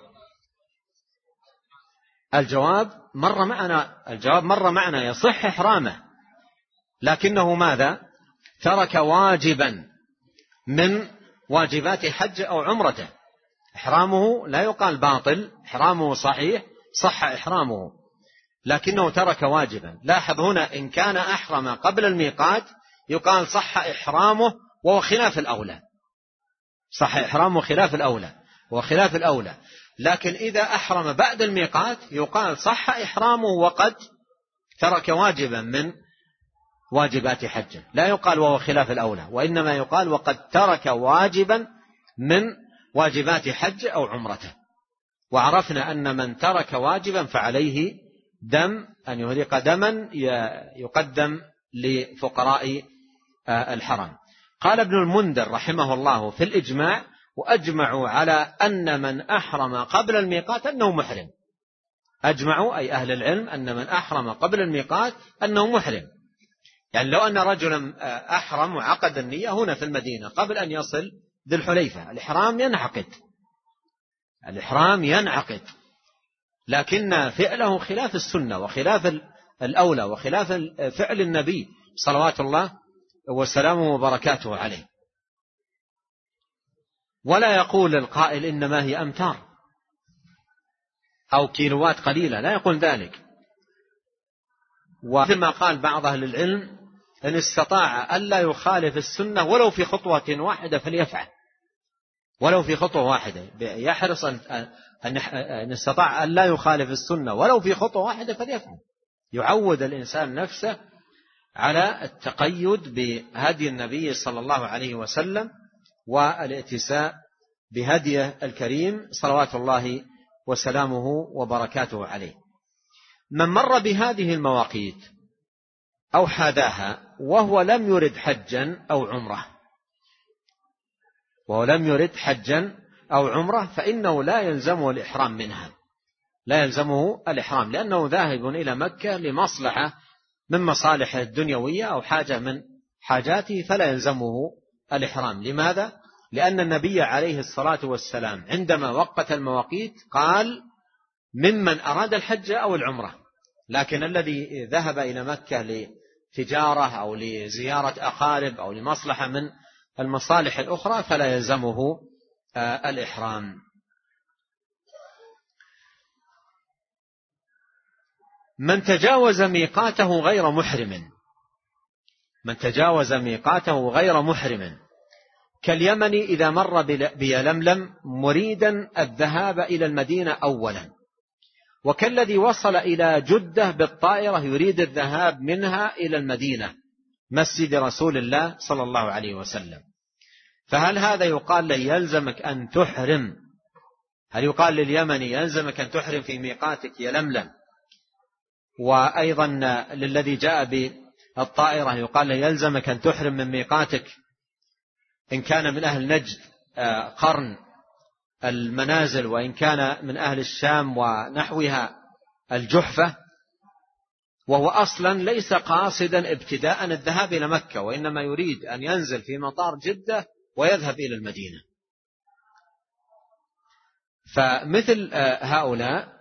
الجواب مر معنا يصح إحرامه، لكنه ماذا؟ ترك واجبا من واجبات حج أو عمرته. إحرامه لا يقال باطل، إحرامه صحيح، صح إحرامه، لكنه ترك واجبا. لاحظ هنا إن كان أحرم قبل الميقات يقال صح إحرامه وهو خلاف الأولى، صح إحرامه خلاف الأولى وخلاف الأولى. لكن إذا أحرم بعد الميقات يقال صح إحرامه وقد ترك واجبا من واجبات حجه، لا يقال وهو خلاف الأولى، وإنما يقال وقد ترك واجبا من واجبات حج أو عمرته. وعرفنا أن من ترك واجبا فعليه دم، أن يهرق دما يقدم لفقراء الحرم. قال ابن المنذر رحمه الله في الإجماع: وأجمعوا على أن من أحرم قبل الميقات أنه محرم. أجمعوا أي أهل العلم أن من أحرم قبل الميقات أنه محرم. يعني لو أن رجلا أحرم وعقد النية هنا في المدينة قبل أن يصل ذي الحليفة، الإحرام ينعقد، لكن فعله خلاف السنة وخلاف الأولى وخلاف فعل النبي صلوات الله وسلامه وبركاته عليه. ولا يقول القائل إنما هي أمتار أو كيلوات قليلة، لا يقول ذلك. وكما قال بعض أهل العلم: إن استطاع ألا يخالف السنة ولو في خطوة واحدة فليفعل، ولو في خطوة واحدة، يحرص أن استطاع ألا يخالف السنة ولو في خطوة واحدة فليفعل. يعود الإنسان نفسه على التقيد بهدي النبي صلى الله عليه وسلم والاتساء بهديه الكريم صلوات الله وسلامه وبركاته عليه. من مر بهذه المواقيت أو حاذاها وهو لم يرد حجا أو عمره، فإنه لا يلزمه الإحرام منها، لا يلزمه الإحرام، لأنه ذاهب إلى مكة لمصلحة من مصالحه الدنيوية أو حاجة من حاجاته، فلا يلزمه الإحرام. لماذا؟ لأن النبي عليه الصلاة والسلام عندما وقت المواقيت قال: ممن أراد الحج أو العمرة. لكن الذي ذهب إلى مكة لتجارة أو لزيارة أقارب أو لمصلحة من المصالح الأخرى فلا يلزمه الإحرام. من تجاوز ميقاته غير محرم، كاليمن إذا مر بيلملم مريدا الذهاب إلى المدينة أولا، وكالذي وصل إلى جدة بالطائرة يريد الذهاب منها إلى المدينة مسجد رسول الله صلى الله عليه وسلم. فهل هذا يقال له يلزمك أن تحرم؟ هل يقال لليمني يلزمك أن تحرم في ميقاتك يا لملم؟ وأيضا للذي جاء بالطائرة يقال له يلزمك أن تحرم من ميقاتك إن كان من أهل نجد قرن المنازل، وإن كان من أهل الشام ونحوها الجحفة، وهو أصلا ليس قاصدا ابتداء الذهاب إلى مكة، وإنما يريد أن ينزل في مطار جدة ويذهب إلى المدينة. فمثل هؤلاء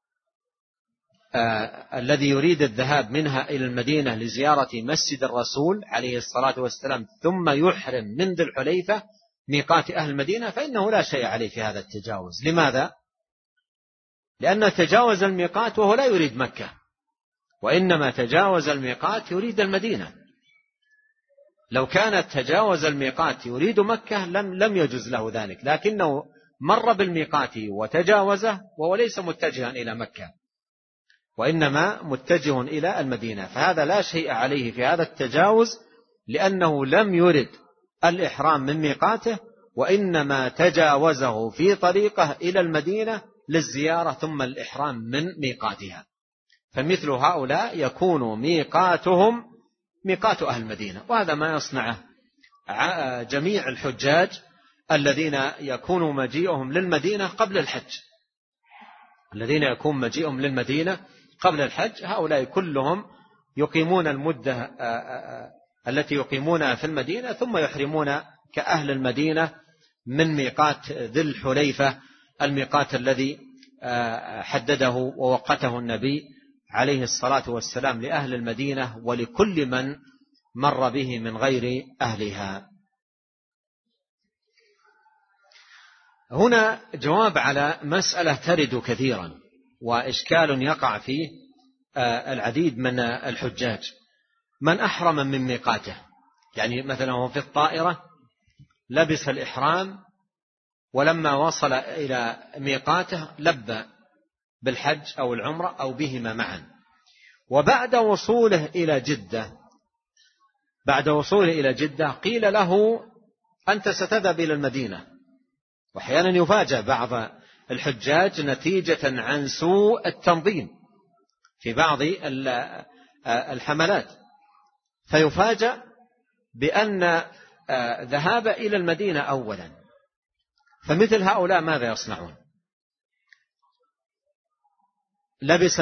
الذي يريد الذهاب منها إلى المدينة لزيارة مسجد الرسول عليه الصلاة والسلام ثم يحرم من ذي الحليفة ميقات أهل المدينة، فإنه لا شيء عليه في هذا التجاوز. لماذا؟ لأن تجاوز الميقات وهو لا يريد مكة، وإنما تجاوز الميقات يريد المدينة. لو كانت تجاوز الميقات يريد مكة لم يجوز له ذلك، لكنه مر بالميقات وتجاوزه وهو ليس متجها إلى مكة، وإنما متجه إلى المدينة، فهذا لا شيء عليه في هذا التجاوز، لأنه لم يرد الإحرام من ميقاته، وإنما تجاوزه في طريقه إلى المدينة للزيارة ثم الإحرام من ميقاتها. فمثل هؤلاء يكون ميقاتهم ميقات أهل المدينة، وهذا ما يصنعه جميع الحجاج الذين يكون مجيئهم للمدينة قبل الحج. الذين يكون مجيئهم للمدينة قبل الحج هؤلاء كلهم يقيمون المدة التي يقيمونها في المدينة، ثم يحرمون كأهل المدينة من ميقات ذي الحليفة، الميقات الذي حدده ووقته النبي عليه الصلاة والسلام لأهل المدينة ولكل من مر به من غير أهلها. هنا جواب على مسألة ترد كثيرا وإشكال يقع فيه العديد من الحجاج: من أحرم من ميقاته، يعني مثلا هو في الطائرة لبس الإحرام، ولما وصل إلى ميقاته لبى بالحج أو العمرة أو بهما معا، وبعد وصوله إلى جدة قيل له أنت ستذهب إلى المدينة. وأحيانا يفاجأ بعض الحجاج نتيجة عن سوء التنظيم في بعض الحملات، فيفاجأ بأن ذهاب إلى المدينة أولا. فمثل هؤلاء ماذا يصنعون؟ لبس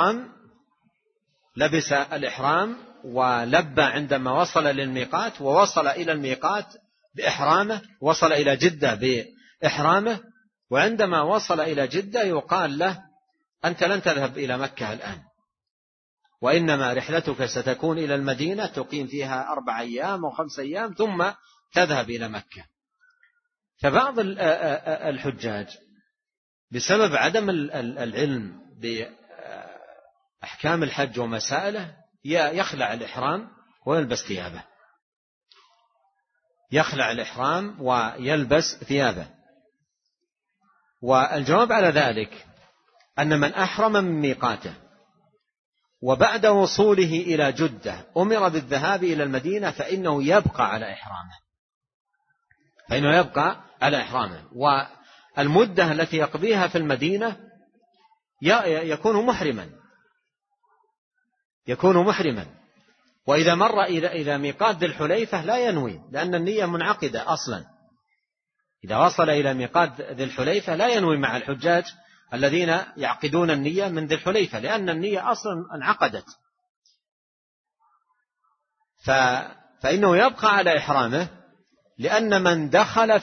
الإحرام ولبى عندما وصل للميقات، ووصل إلى الميقات بإحرامه، وصل إلى جدة بإحرامه، وعندما وصل إلى جدة يقال له أنت لن تذهب إلى مكة الآن، وإنما رحلتك ستكون إلى المدينة تقيم فيها 4 أيام أو 5 أيام ثم تذهب إلى مكة. فبعض الحجاج بسبب عدم العلم بأحكام الحج ومسائله يخلع الإحرام ويلبس ثيابه، يخلع الإحرام ويلبس ثيابه. والجواب على ذلك أن من أحرم من ميقاته وبعد وصوله إلى جدة أمر بالذهاب إلى المدينة فإنه يبقى على إحرامه، والمدة التي يقضيها في المدينة يكون محرما. وإذا مر إلى ميقات ذي الحليفة لا ينوي، لأن النية منعقدة أصلا. إذا وصل إلى ميقات ذي الحليفة لا ينوي مع الحجاج الذين يعقدون النية من ذي الحليفة، لأن النية أصلا انعقدت، فإنه يبقى على إحرامه، لأن من دخل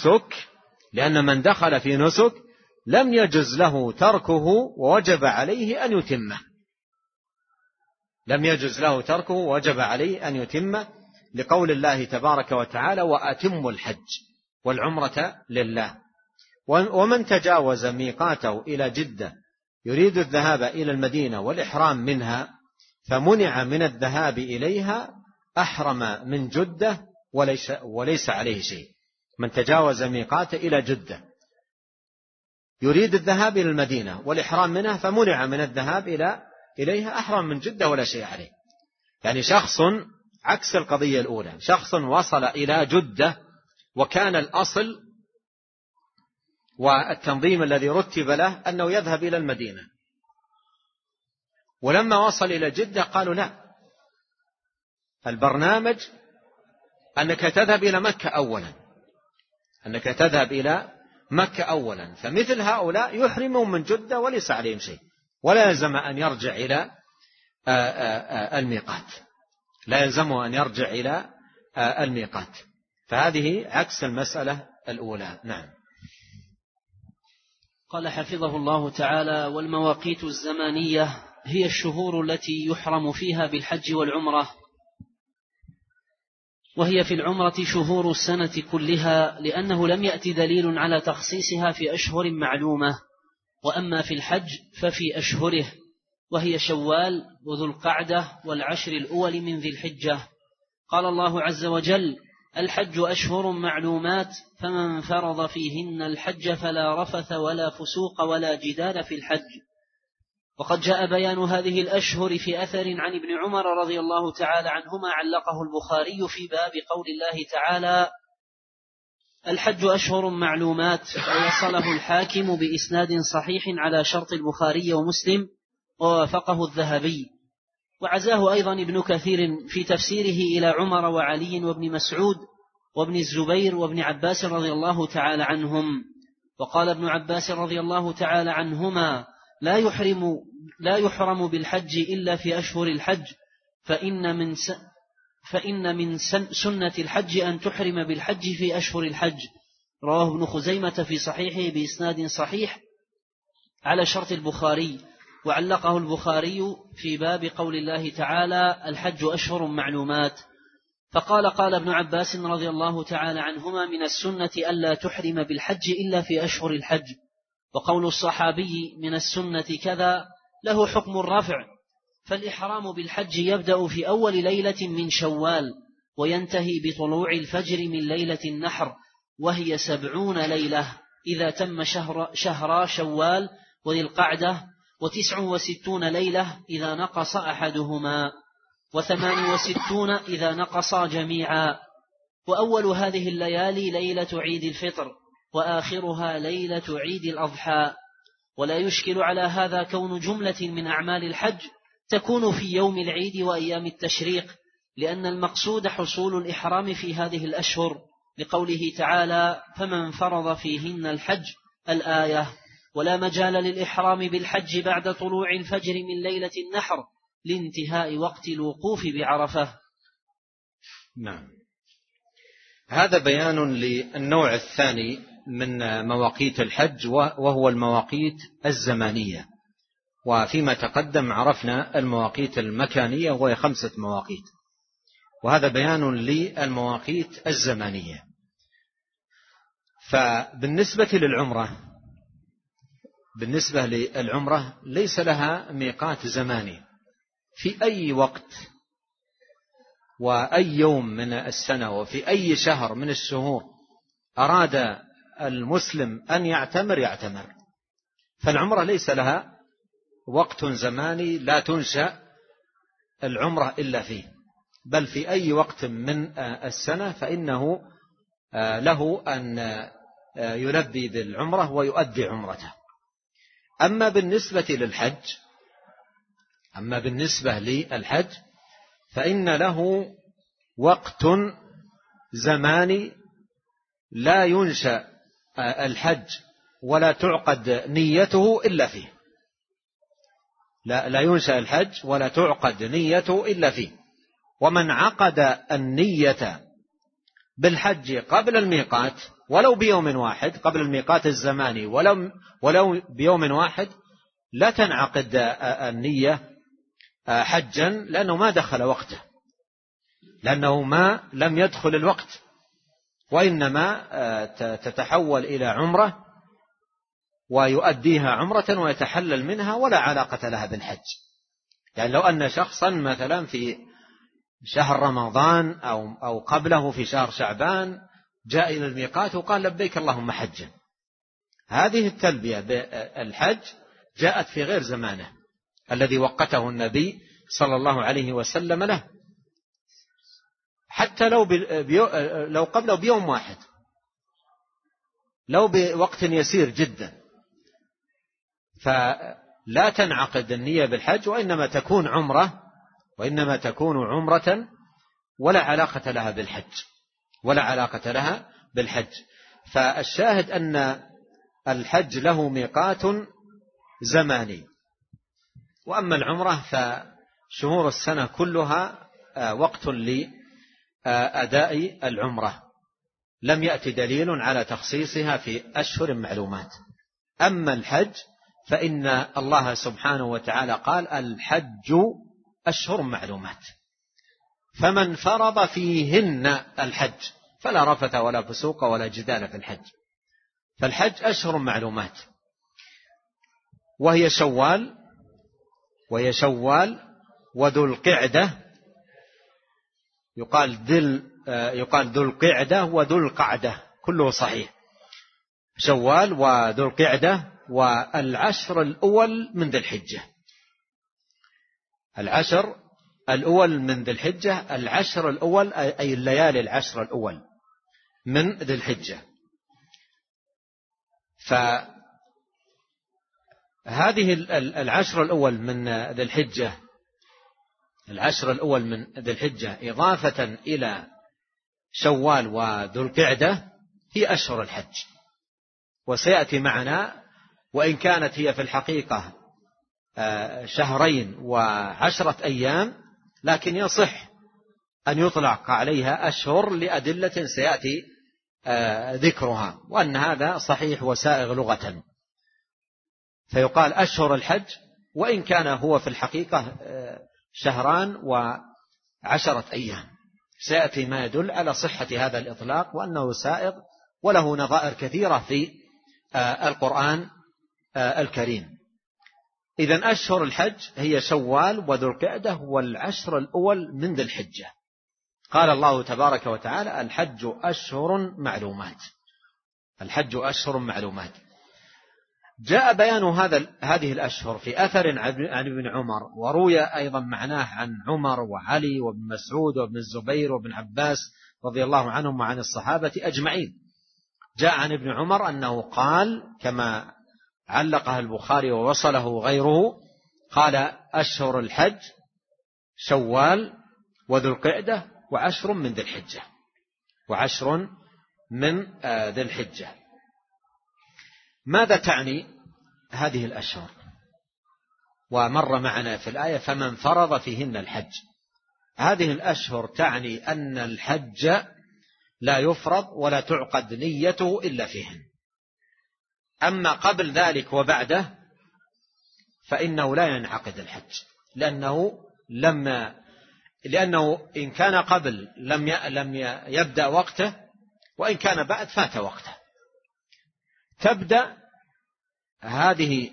في نسك لم يجز له تركه ووجب عليه أن يتمه، لقول الله تبارك وتعالى وأتموا الحج والعمرة لله. ومن تجاوز ميقاته إلى جدة يريد الذهاب إلى المدينة والإحرام منها فمنع من الذهاب إليها أحرم من جدة وليس عليه شيء. من تجاوز ميقاته إلى جدة يريد الذهاب إلى المدينة والإحرام منها فمنع من الذهاب إليها، أحرم من جدة ولا شيء عليه. يعني شخص عكس القضية الأولى، شخص وصل إلى جدة وكان الأصل والتنظيم الذي رتب له أنه يذهب إلى المدينة، ولما وصل إلى جدة قالوا لا، البرنامج أنك تذهب إلى مكة أولا، أنك تذهب إلى مكة أولا. فمثل هؤلاء يحرمون من جدة وليس عليهم شيء، ولا يلزم أن يرجع إلى الميقات، لا يلزمه أن يرجع إلى الميقات. فهذه عكس المسألة الأولى. نعم. قال حفظه الله تعالى: والمواقيت الزمانية هي الشهور التي يحرم فيها بالحج والعمرة، وهي في العمرة شهور السنة كلها، لأنه لم يأتي دليل على تخصيصها في أشهر معلومة. وأما في الحج ففي أشهره، وهي شوال وذو القعدة والعشر الأول من ذي الحجة. قال الله عز وجل: الحج أشهر معلومات، فمن فرض فيهن الحج فلا رفث ولا فسوق ولا جدال في الحج. وقد جاء بيان هذه الأشهر في أثر عن ابن عمر رضي الله تعالى عنهما، علقه البخاري في باب قول الله تعالى: الحج أشهر معلومات، ووصله الحاكم بإسناد صحيح على شرط البخاري ومسلم، ووافقه الذهبي. وعزاه أيضا ابن كثير في تفسيره إلى عمر وعلي وابن مسعود وابن الزبير وابن عباس رضي الله تعالى عنهم. وقال ابن عباس رضي الله تعالى عنهما: لا يحرم بالحج إلا في أشهر الحج، فإن من سنة الحج أن تحرم بالحج في أشهر الحج. رواه ابن خزيمة في صحيحه بإسناد صحيح على شرط البخاري، وعلقه البخاري في باب قول الله تعالى: الحج أشهر معلومات. قال ابن عباس رضي الله تعالى عنهما: من السنة ألا تحرم بالحج إلا في أشهر الحج. وقول الصحابي من السنة كذا له حكم الرفع، فالإحرام بالحج يبدأ في أول ليلة من شوال، وينتهي بطلوع الفجر من ليلة النحر، وهي 70 ليلة إذا تم شهر شوال وذي القعدة، 69 ليلة إذا نقص أحدهما، 68 إذا نقصا جميعا. وأول هذه الليالي ليلة عيد الفطر، وآخرها ليلة عيد الأضحى. ولا يشكل على هذا كون جملة من أعمال الحج تكون في يوم العيد وأيام التشريق، لأن المقصود حصول الإحرام في هذه الأشهر، لقوله تعالى: فمن فرض فيهن الحج الآية. ولا مجال للإحرام بالحج بعد طلوع الفجر من ليلة النحر لانتهاء وقت الوقوف بعرفة. نعم. هذا بيان للنوع الثاني من مواقيت الحج، وهو المواقيت الزمانية. وفيما تقدم عرفنا المواقيت المكانية وهي 5 مواقيت، وهذا بيان للمواقيت الزمانية. فبالنسبة للعمرة ليس لها ميقات زماني، في أي وقت وأي يوم من السنة وفي أي شهر من الشهور أراد المسلم أن يعتمر. فالعمرة ليس لها وقت زماني لا تنشأ العمرة إلا فيه، بل في أي وقت من السنة فإنه له أن يلبي بالعمرة ويؤدي عمرته. أما بالنسبة للحج فإن له وقت زماني لا ينشأ الحج ولا تعقد نيته إلا فيه، لا ينشأ الحج ولا تعقد نيته إلا فيه. ومن عقد النية بالحج قبل الميقات ولو بيوم واحد، قبل الميقات الزماني ولو بيوم واحد، لا تنعقد النية حجا، لأنه ما دخل وقته، لأنه لم يدخل الوقت، وإنما تتحول إلى عمرة ويؤديها عمرة ويتحلل منها ولا علاقة لها بالحج. يعني لو أن شخصا مثلا في شهر رمضان أو قبله في شهر شعبان جاء إلى الميقات وقال: لبيك اللهم حجا، هذه التلبية بالحج جاءت في غير زمانه الذي وقته النبي صلى الله عليه وسلم له، حتى لو قبله بيوم واحد، لو بوقت يسير جدا، فلا تنعقد النية بالحج، وإنما تكون عمرة، وإنما تكون عمرة ولا علاقة لها بالحج، ولا علاقة لها بالحج. فالشاهد أن الحج له ميقات زماني، وأما العمرة فشهور السنة كلها وقت لأداء العمرة، لم يأتي دليل على تخصيصها في أشهر معلومات. أما الحج فإن الله سبحانه وتعالى قال الحج أشهر معلومات، فمن فرض فيهن الحج فلا رفث ولا فسوق ولا جدال في الحج. فالحج أشهر معلومات، وهي شوال وذو القعدة، يقال ذو القعدة وذو القعدة، كله صحيح، شوال وذو القعدة والعشر الأول من ذي الحجة. العشر الأول من ذي الحجة، العشر الأول أي الليالي العشر الأول من ذي الحجة. فهذه العشر الأول من ذي الحجة، العشر الأول من ذي الحجة إضافة إلى شوال وذو القعدة هي أشهر الحج. وسيأتي معنا، وإن كانت هي في الحقيقة شهرين و10 أيام، لكن يصح أن يطلق عليها أشهر لأدلة سيأتي ذكرها، وأن هذا صحيح وسائغ لغة، فيقال أشهر الحج، وإن كان هو في الحقيقة 2 و10 أيام. سيأتي ما يدل على صحة هذا الإطلاق وأنه سائغ، وله نظائر كثيرة في القرآن الكريم. إذن أشهر الحج هي شوال وذو القعدة والعشر الأول من ذي الحجة. قال الله تبارك وتعالى الحج أشهر معلومات، الحج أشهر معلومات. جاء بيان هذه الأشهر في أثر عن ابن عمر، وروي أيضا معناه عن عمر وعلي وابن مسعود وابن الزبير وابن عباس رضي الله عنهم وعن الصحابة أجمعين. جاء عن ابن عمر أنه قال كما علقها البخاري ووصله غيره، قال أشهر الحج شوال وذو القعدة وعشر من ذي الحجة، وعشر من ذي الحجة. ماذا تعني هذه الأشهر؟ ومر معنا في الآية فمن فرض فيهن الحج. هذه الأشهر تعني أن الحج لا يفرض ولا تعقد نيته إلا فيهن. أما قبل ذلك وبعده فإنه لا ينعقد الحج، لأنه إن كان قبل لم يبدأ وقته، وإن كان بعد فات وقته. تبدأ هذه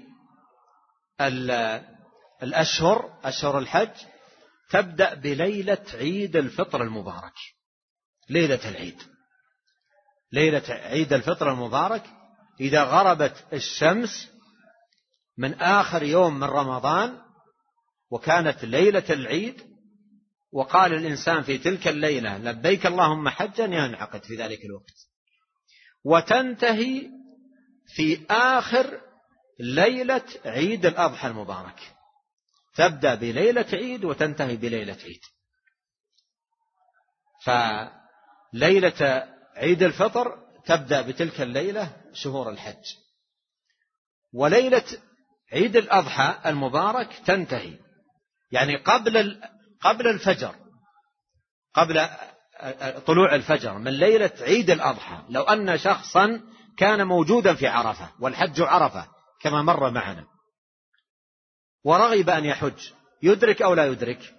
الأشهر، أشهر الحج، تبدأ بليلة عيد الفطر المبارك، ليلة العيد، ليلة عيد الفطر المبارك. إذا غربت الشمس من آخر يوم من رمضان وكانت ليلة العيد، وقال الإنسان في تلك الليلة لبيك اللهم حجا، ينعقد في ذلك الوقت، وتنتهي في آخر ليلة عيد الأضحى المبارك. تبدأ بليلة عيد وتنتهي بليلة عيد. فليلة عيد الفطر تبدأ بتلك الليلة شهور الحج، وليلة عيد الأضحى المبارك تنتهي يعني قبل الفجر، قبل طلوع الفجر من ليلة عيد الأضحى. لو أن شخصا كان موجودا في عرفة، والحج عرفة كما مر معنا، ورغب أن يحج، يدرك أو لا يدرك؟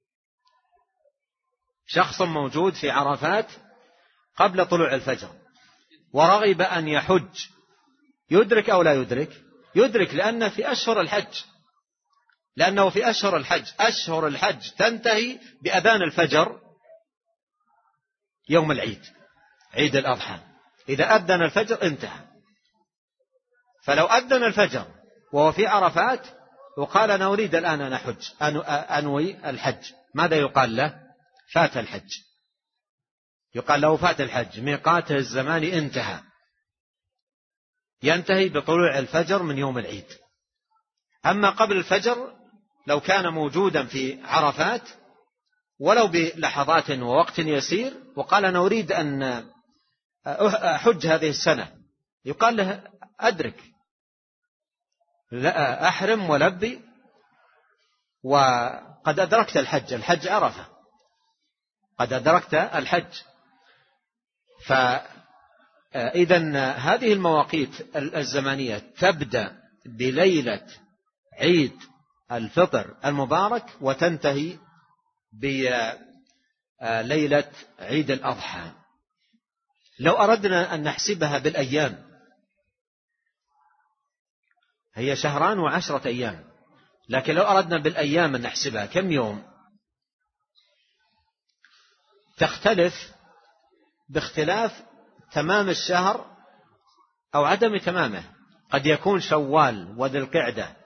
شخص موجود في عرفات قبل طلوع الفجر ورغب أن يحج، يدرك أو لا يدرك؟ يدرك، لأنه في أشهر الحج، لأنه في أشهر الحج. أشهر الحج تنتهي بأذان الفجر يوم العيد، عيد الأضحى. إذا أذن الفجر انتهى. فلو أذن الفجر وهو في عرفات وقال أنا أريد الآن أن أحج أنوي الحج، ماذا يقال له؟ فات الحج. يقال له فات الحج، ميقاته الزماني انتهى، ينتهي بطلوع الفجر من يوم العيد. أما قبل الفجر لو كان موجودا في عرفات ولو بلحظات ووقت يسير وقال أنا أريد أن أحج هذه السنة، يقال له أدرك، لا أحرم ولبي وقد أدركت الحج، الحج عرفة، قد أدركت الحج. فإذن هذه المواقيت الزمنية تبدأ بليلة عيد الفطر المبارك وتنتهي بليلة عيد الأضحى. لو أردنا أن نحسبها بالأيام هي 2 و10 أيام، لكن لو أردنا بالأيام أن نحسبها كم يوم؟ تختلف باختلاف تمام الشهر أو عدم تمامه. قد يكون شوال وذي القعدة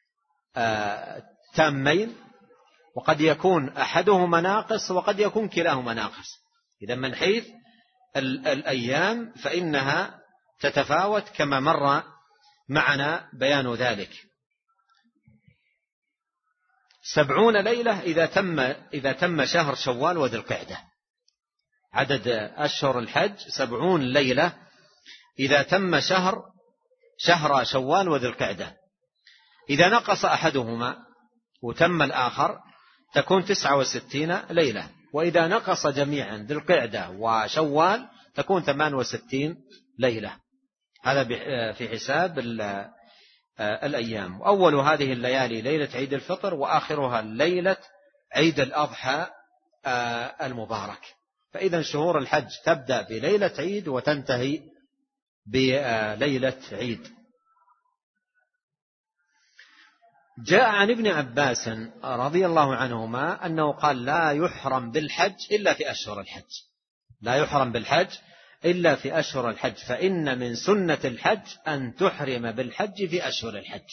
تامين، وقد يكون أحدهما ناقص وقد يكون كلاهما ناقص. إذا من حيث الأيام فإنها تتفاوت كما مر معنا بيان ذلك. 70 ليلة إذا تم شهر شوال وذي القعدة، عدد أشهر الحج 70 ليلة إذا تم شهر شوال وذي القعدة. إذا نقص أحدهما وتم الآخر تكون 69 ليلة، وإذا نقص جميعا ذي القعدة وشوال تكون 68 ليلة. هذا في حساب الأيام. أول هذه الليالي ليلة عيد الفطر، وآخرها ليلة عيد الأضحى المبارك. فإذا شهور الحج تبدأ بليلة عيد وتنتهي بليلة عيد. جاء عن ابن عباس رضي الله عنهما أنه قال لا يحرم بالحج إلا في أشهر الحج، لا يحرم بالحج إلا في أشهر الحج، فإن من سنة الحج أن تحرم بالحج في أشهر الحج.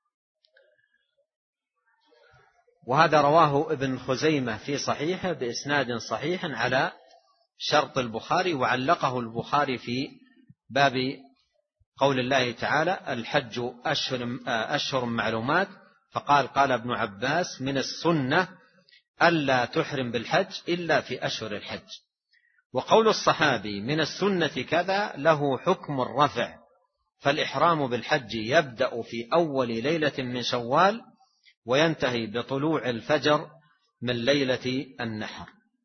وهذا رواه ابن خزيمة في صحيحه بإسناد صحيح على شرط البخاري، وعلقه البخاري في باب قول الله تعالى الحج أشهر معلومات، فقال قال ابن عباس من السنة ألا تحرم بالحج إلا في أشهر الحج. وقول الصحابي من السنة كذا له حكم الرفع، فالإحرام بالحج يبدأ في أول ليلة من شوال وينتهي بطلوع الفجر من ليلة النحر.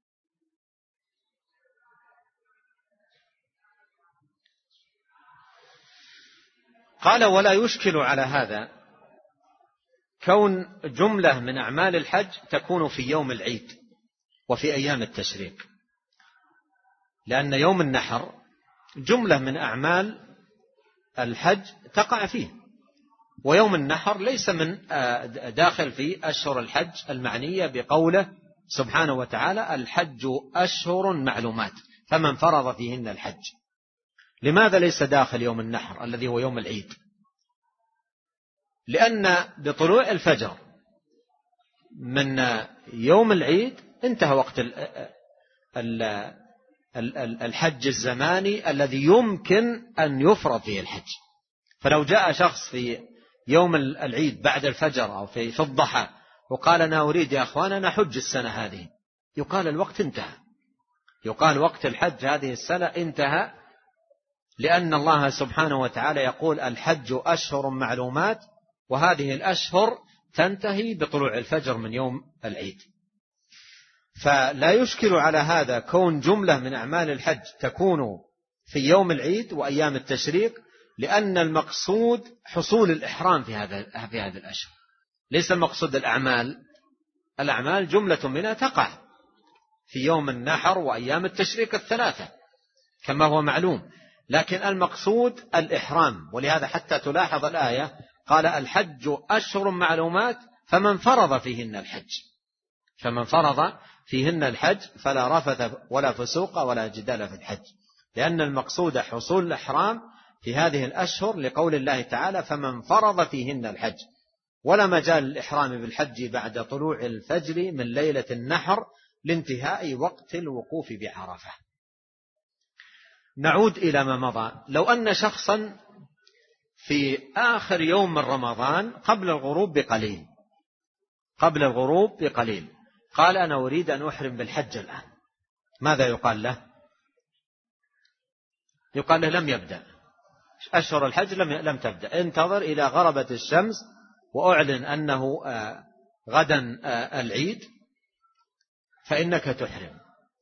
قال ولا يشكل على هذا كون جملة من أعمال الحج تكون في يوم العيد وفي أيام التشريق، لأن يوم النحر جملة من أعمال الحج تقع فيه، ويوم النحر ليس من داخل في أشهر الحج المعنية بقوله سبحانه وتعالى الحج أشهر معلومات فمن فرض فيهن الحج. لماذا ليس داخل يوم النحر الذي هو يوم العيد؟ لأن بطلوع الفجر من يوم العيد انتهى وقت الحج الزماني الذي يمكن أن يفرض فيه الحج. فلو جاء شخص في يوم العيد بعد الفجر أو في الضحى وقال أنا أريد يا أخوان أنا حج السنة هذه، يقال الوقت انتهى، يقال وقت الحج هذه السنة انتهى، لأن الله سبحانه وتعالى يقول الحج أشهر معلومات، وهذه الأشهر تنتهي بطلوع الفجر من يوم العيد. فلا يشكل على هذا كون جملة من أعمال الحج تكون في يوم العيد وأيام التشريق، لأن المقصود حصول الإحرام في هذه الأشهر، ليس المقصود الأعمال جملة منها تقع في يوم النحر وأيام التشريق الثلاثة كما هو معلوم، لكن المقصود الإحرام. ولهذا حتى تلاحظ الآية قال الحج أشهر معلومات فمن فرض فيهن الحج فلا رفث ولا فسوق ولا جدال في الحج، لأن المقصود حصول الإحرام في هذه الأشهر لقول الله تعالى فمن فرض فيهن الحج، ولا مجال الإحرام بالحج بعد طلوع الفجر من ليلة النحر لانتهاء وقت الوقوف بعرفة. نعود إلى ما مضى. لو أن شخصا في آخر يوم من رمضان قبل الغروب بقليل قال أنا أريد أن أحرم بالحج الآن، ماذا يقال له؟ يقال له لم يبدأ، أشهر الحج لم تبدأ، انتظر إلى غربت الشمس وأعلن أنه غدا العيد فإنك تحرم.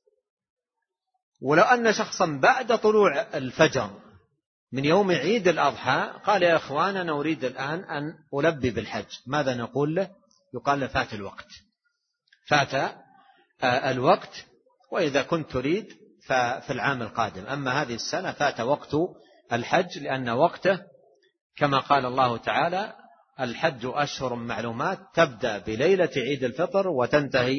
ولو أن شخصا بعد طلوع الفجر من يوم عيد الأضحى قال يا أخوان أنا أريد الآن أن ألبي بالحج، ماذا نقول له؟ يقال له فات الوقت، وإذا كنت تريد ففي العام القادم، أما هذه السنة فات وقت الحج، لأن وقته كما قال الله تعالى الحج أشهر معلومات تبدأ بليلة عيد الفطر وتنتهي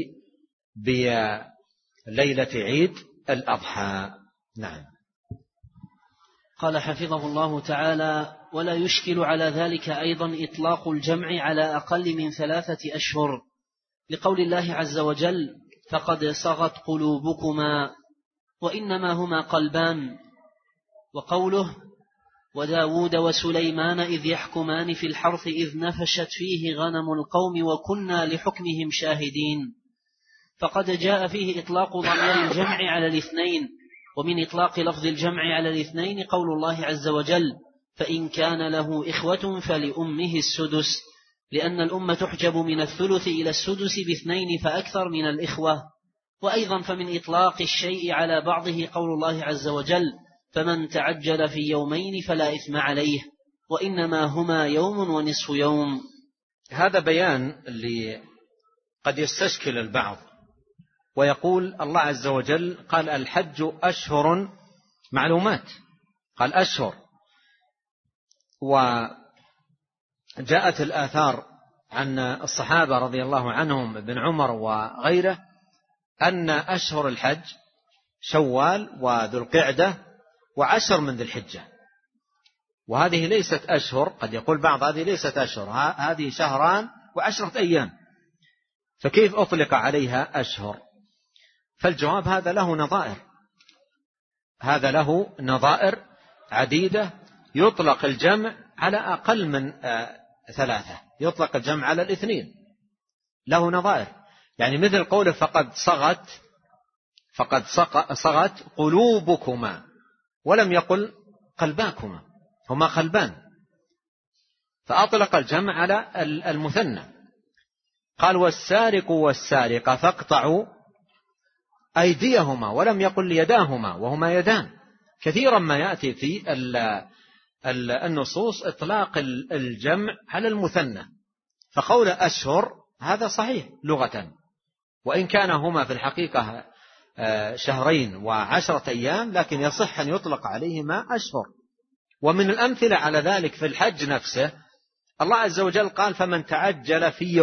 بليلة عيد الأضحى. نعم. قال حفظه الله تعالى: ولا يشكل على ذلك أيضا إطلاق الجمع على أقل من 3 أشهر، لقول الله عز وجل: فقد صغت قلوبكما، وإنما هما قلبان. وقوله: وداود وسليمان إذ يحكمان في الحرث إذ نفشت فيه غنم القوم وكنا لحكمهم شاهدين. فقد جاء فيه إطلاق ضمير الجمع على الاثنين، ومن إطلاق لفظ الجمع على الاثنين قول الله عز وجل: فإن كان له إخوة فلأمه السدس، لأن الأمة تحجب من الثلث إلى السدس ب2 فأكثر من الإخوة. وأيضا فمن إطلاق الشيء على بعضه قول الله عز وجل: فمن تعجل في يومين فلا إثم عليه، وإنما هما يوم ونصف يوم. هذا بيان اللي قد يستشكل البعض ويقول الله عز وجل قال الحج أشهر معلومات، قال أشهر، وجاءت الآثار عن الصحابة رضي الله عنهم ابن عمر وغيره أن أشهر الحج شوال وذو القعدة و10 من ذي الحجة، وهذه ليست أشهر. قد يقول بعض هذه ليست أشهر، هذه 2 شهر و10 أيام، فكيف أطلق عليها أشهر؟ فالجواب هذا له نظائر عديدة. يطلق الجمع على أقل من 3، يطلق الجمع على 2، له نظائر. يعني مثل قوله فقد صغت قلوبكما، ولم يقل قلباكما، هما قلبان، فأطلق الجمع على المثنى. قال والسارق والسارقة فاقطعوا أيديهما، ولم يقل يداهما وهما يدان. كثيرا ما يأتي في النصوص إطلاق الجمع على المثنى، فقول أشهر هذا صحيح لغة، وإن كان هما في الحقيقة 2 و10 أيام، لكن يصح أن يطلق عليهما أشهر. ومن الأمثلة على ذلك في الحج نفسه الله عز وجل قال فمن تعجل في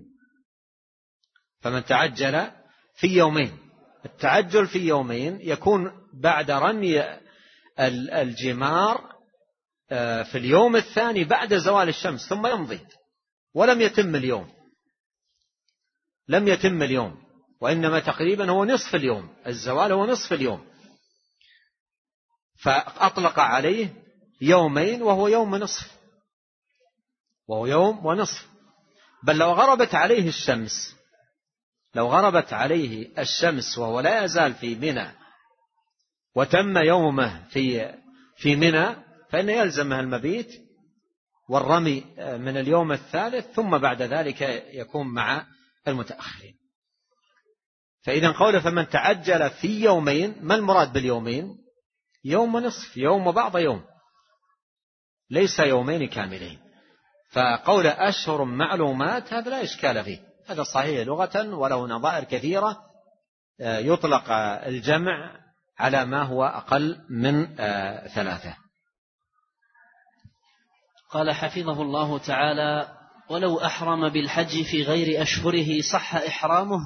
يومين. التعجل في يومين يكون بعد رمي الجمار في اليوم الثاني بعد زوال الشمس ثم يمضي، ولم يتم اليوم، وإنما تقريبا هو نصف اليوم، الزوال هو نصف اليوم، فأطلق عليه يومين وهو يوم ونصف. بل لو غربت عليه الشمس وهو لا يزال في منى وتم يومه في منى، فإن يلزمه المبيت والرمي من اليوم الثالث، ثم بعد ذلك يكون مع المتأخرين. فإذا قوله فمن تعجل في يومين، ما المراد باليومين؟ يوم ونصف، يوم وبعض يوم، ليس يومين كاملين. فقول أشهر معلومات هذا لا إشكال فيه، هذا صحيح لغة، وله نظائر كثيرة يطلق الجمع على ما هو أقل من 3. قال حفظه الله تعالى: ولو أحرم بالحج في غير أشهره صح إحرامه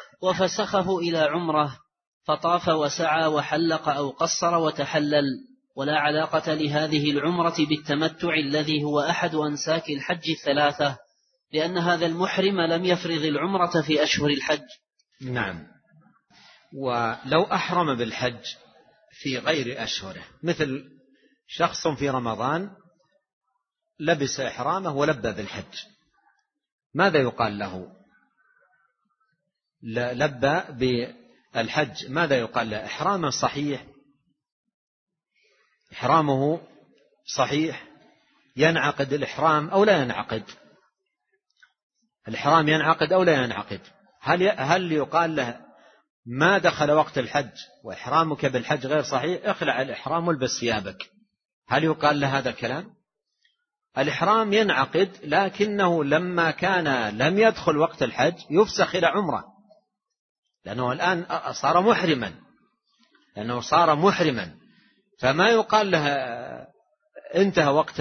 وفسخه إلى عمره، فطاف وسعى وحلق أو قصر وتحلل، ولا علاقة لهذه العمرة بالتمتع الذي هو أحد أنساك الحج الثلاثة، لأن هذا المحرم لم يفرض العمرة في أشهر الحج. نعم. ولو أحرم بالحج في غير أشهره، مثل شخص في رمضان لبس إحرامه ولبى بالحج، ماذا يقال له؟ لبى بالحج، ماذا يقال له؟ إحرامه صحيح، إحرامه صحيح، ينعقد الإحرام أو لا ينعقد؟ الإحرام ينعقد أو لا ينعقد؟ هل يقال له ما دخل وقت الحج وإحرامك بالحج غير صحيح، اخلع الإحرام والبس ثيابك؟ هل يقال له هذا الكلام؟ الإحرام ينعقد، لكنه لما كان لم يدخل وقت الحج يفسخ إلى عمرة، لأنه الآن صار محرما، فما يقال له انتهى وقت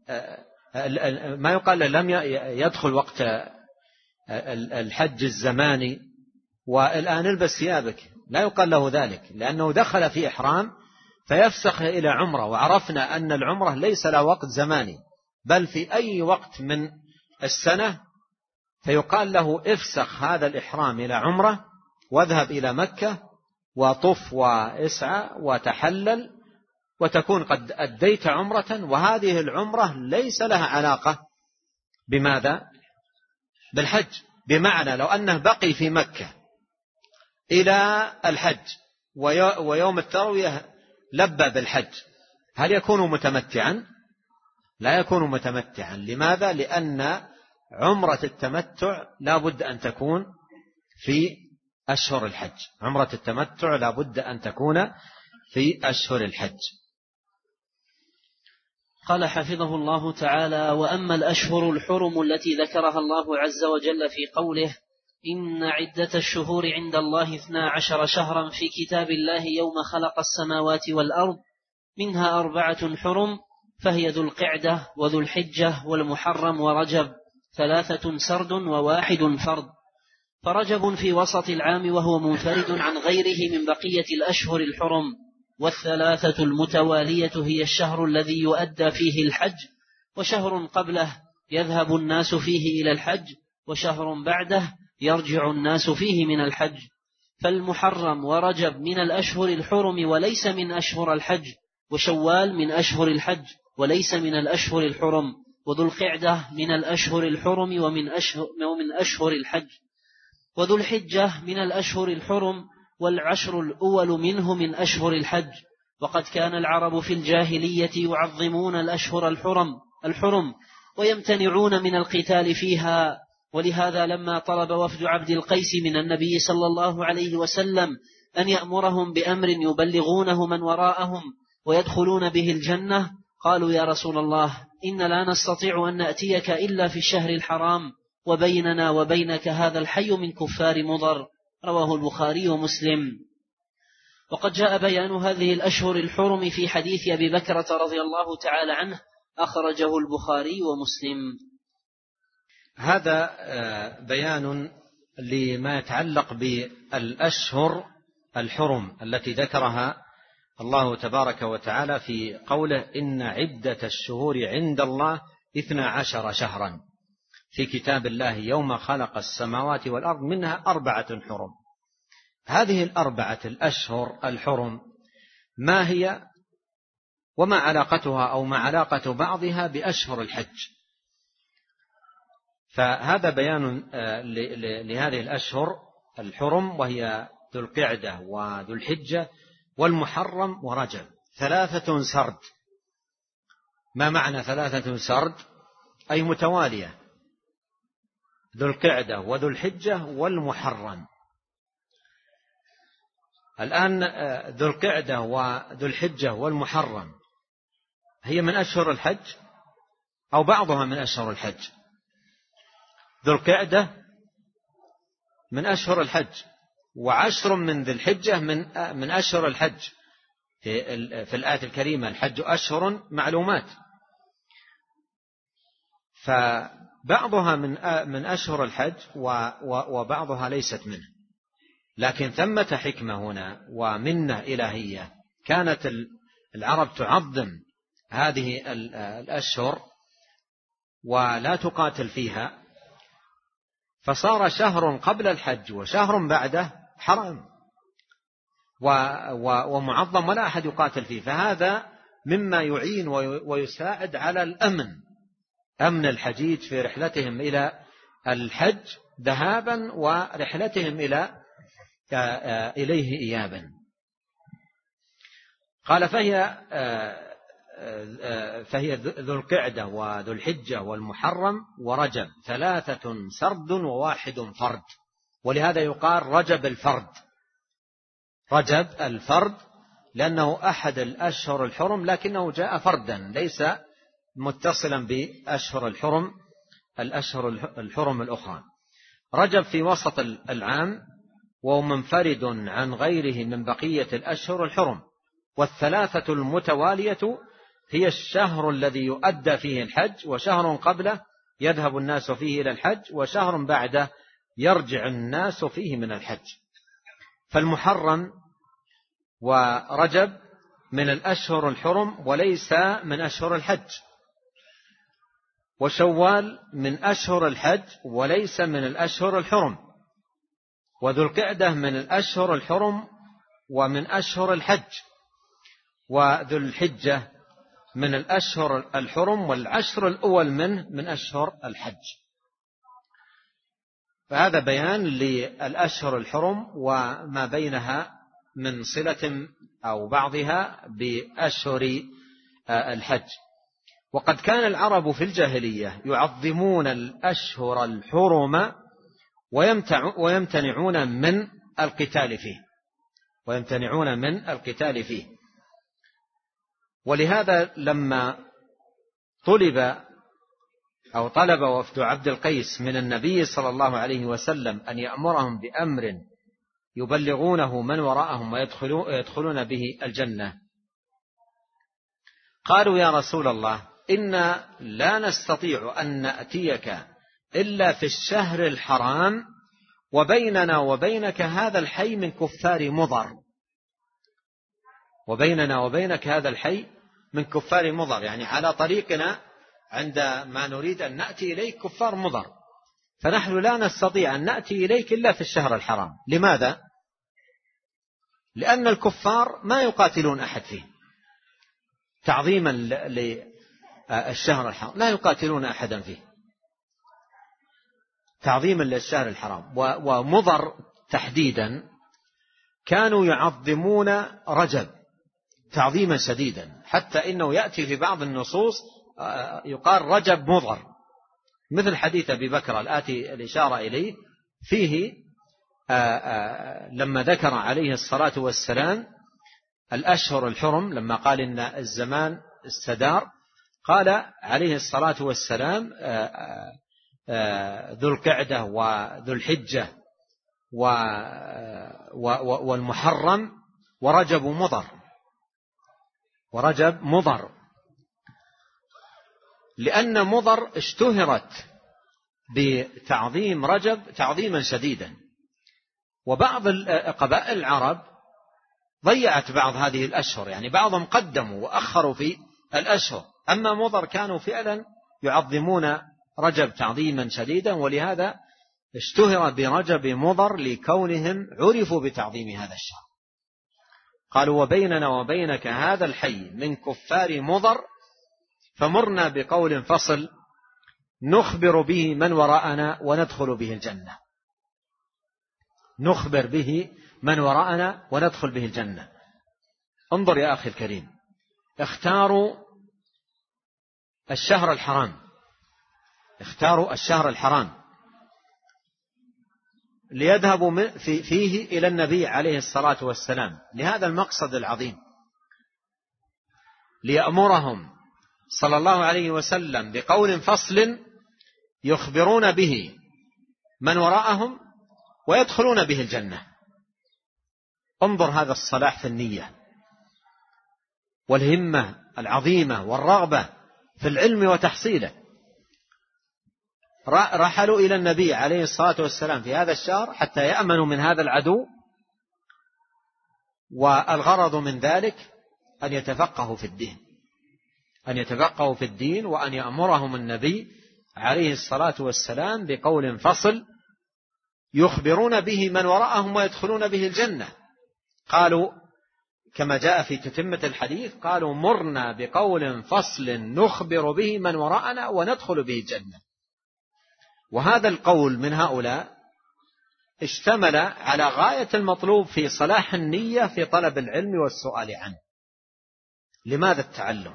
ما يقال له لم يدخل وقت الحج الزماني والآن البس ثيابك، لا يقال له ذلك، لأنه دخل في إحرام فيفسخ إلى عمرة. وعرفنا أن العمرة ليس لها وقت زماني، بل في أي وقت من السنة، فيقال له افسخ هذا الإحرام إلى عمرة واذهب إلى مكة وطف واسعى وتحلل، وتكون قد أديت عمرة. وهذه العمرة ليس لها علاقة بماذا؟ بالحج. بمعنى لو أنه بقي في مكة إلى الحج ويوم التروية لبى بالحج، هل يكون متمتعا؟ لا يكون متمتعا. لماذا؟ لأن عمرة التمتع لا بد أن تكون في أشهر الحج. عمرة التمتع لا بد أن تكون في أشهر الحج. قال حفظه الله تعالى: وأما الأشهر الحرم التي ذكرها الله عز وجل في قوله: إن عدة الشهور عند الله 12 شهرا في كتاب الله يوم خلق السماوات والأرض منها 4 حرم، فهي ذو القعدة وذو الحجة والمحرم ورجب، 3 سرد و1 فرد. فرجب في وسط العام وهو منفرد عن غيره من بقية الأشهر الحرم، والثلاثة المتوالية هي الشهر الذي يؤدى فيه الحج، وشهر قبله يذهب الناس فيه إلى الحج، وشهر بعده يرجع الناس فيه من الحج. فالمحرم ورجب من الأشهر الحرم وليس من أشهر الحج، وشوال من أشهر الحج وليس من الأشهر الحرم، وذو القعدة من الأشهر الحرم ومن أشهر الحج، وذو الحجة من الأشهر الحرم، والعشر الأول منه من أشهر الحج. وقد كان العرب في الجاهلية يعظمون الأشهر الحرم ويمتنعون من القتال فيها، ولهذا لما طلب وفد عبد القيس من النبي صلى الله عليه وسلم أن يأمرهم بأمر يبلغونه من وراءهم ويدخلون به الجنة، قالوا: يا رسول الله، إن لا نستطيع أن نأتيك إلا في الشهر الحرام، وبيننا وبينك هذا الحي من كفار مضر. رواه البخاري ومسلم. وقد جاء بيان هذه الأشهر الحرم في حديث أبي بكرة رضي الله تعالى عنه، أخرجه البخاري ومسلم. هذا بيان لما يتعلق بالأشهر الحرم التي ذكرها الله تبارك وتعالى في قوله: إن عدة الشهور عند الله 12 شهرا في كتاب الله يوم خلق السماوات والأرض منها 4 حرم. هذه 4 الأشهر الحرم ما هي، وما علاقتها أو ما علاقة بعضها بأشهر الحج؟ فهذا بيان لهذه الأشهر الحرم، وهي ذو القعدة وذو الحجة والمحرم ورجب، 3 سرد. ما معنى 3 سرد؟ أي متوالية: ذو القعدة وذو الحجة والمحرم. الآن ذو القعدة وذو الحجة والمحرم هي من أشهر الحج أو بعضها من أشهر الحج؟ ذو القعدة من أشهر الحج، و10 من ذي الحجة من أشهر الحج. في الآية الكريمة: الحج أشهر معلومات. فبعضها من أشهر الحج وبعضها ليست منه، لكن ثمة حكمة هنا ومنة إلهية. كانت العرب تعظم هذه الأشهر ولا تقاتل فيها، فصار شهر قبل الحج وشهر بعده حرام ومعظم ولا أحد يقاتل فيه، فهذا مما يعين ويساعد على أمن الحجيج في رحلتهم إلى الحج ذهابا ورحلتهم إليه إيابا. قال فهي ذو القعدة وذو الحجة والمحرم ورجب 3 سرد و1 فرد، ولهذا يقال رجب الفرد لأنه أحد الأشهر الحرم لكنه جاء فردا ليس متصلا بأشهر الحرم الأخرى. رجب في وسط العام وهو منفرد عن غيره من بقية الأشهر الحرم، والثلاثة المتوالية هي الشهر الذي يؤدى فيه الحج، وشهر قبله يذهب الناس فيه إلى الحج، وشهر بعده يرجع الناس فيه من الحج. فالمحرم ورجب من الأشهر الحرم وليس من أشهر الحج، وشوال من أشهر الحج وليس من الأشهر الحرم، وذو القعدة من الأشهر الحرم ومن أشهر الحج، وذو الحجة من الأشهر الحرم والعشر الأول من أشهر الحج. فهذا بيان للأشهر الحرم وما بينها من صلة أو بعضها بأشهر الحج. وقد كان العرب في الجاهلية يعظمون الأشهر الحرم ويمتنعون من القتال فيه. ولهذا لما طلب وفد عبد القيس من النبي صلى الله عليه وسلم أن يأمرهم بأمر يبلغونه من وراءهم ويدخلون به الجنة، قالوا يا رسول الله إنا لا نستطيع أن نأتيك إلا في الشهر الحرام وبيننا وبينك هذا الحي من كفار مضر، يعني على طريقنا عندما نريد أن نأتي إليك كفار مضر، فنحن لا نستطيع أن نأتي إليك إلا في الشهر الحرام. لماذا؟ لأن الكفار ما يقاتلون أحد فيه تعظيما للشهر الحرام، لا يقاتلون أحدا فيه تعظيما للشهر الحرام. ومضر تحديدا كانوا يعظمون رجب تعظيما شديدا، حتى إنه يأتي في بعض النصوص يقال رجب مضر، مثل حديث أبي بكر الآتي الإشارة إليه فيه لما ذكر عليه الصلاة والسلام الأشهر الحرم، لما قال إن الزمان استدار، قال عليه الصلاة والسلام ذو القعدة وذو الحجة والمحرم ورجب مضر، لأن مضر اشتهرت بتعظيم رجب تعظيما شديدا، وبعض قبائل العرب ضيعت بعض هذه الأشهر، يعني بعضهم قدموا وأخروا في الأشهر، أما مضر كانوا فعلا يعظمون رجب تعظيما شديدا، ولهذا اشتهر برجب مضر لكونهم عرفوا بتعظيم هذا الشهر. قالوا وبيننا وبينك هذا الحي من كفار مضر فمرنا بقول فصل نخبر به من وراءنا وندخل به الجنة. نخبر به من وراءنا وندخل به الجنة. انظر يا أخي الكريم، اختاروا الشهر الحرام ليذهبوا فيه إلى النبي عليه الصلاة والسلام لهذا المقصد العظيم، ليأمرهم صلى الله عليه وسلم بقول فصل يخبرون به من وراءهم ويدخلون به الجنة. انظر هذا الصلاح في النية والهمة العظيمة والرغبة في العلم وتحصيله. رحلوا إلى النبي عليه الصلاة والسلام في هذا الشهر حتى يأمنوا من هذا العدو، والغرض من ذلك أن يتفقهوا في الدين، أن يتفقهوا في الدين، وأن يأمرهم النبي عليه الصلاة والسلام بقول فصل يخبرون به من وراءهم ويدخلون به الجنة. قالوا كما جاء في تتمة الحديث، قالوا مرنا بقول فصل نخبر به من وراءنا وندخل به الجنة. وهذا القول من هؤلاء اشتمل على غاية المطلوب في صلاح النية في طلب العلم والسؤال عنه. لماذا التعلم؟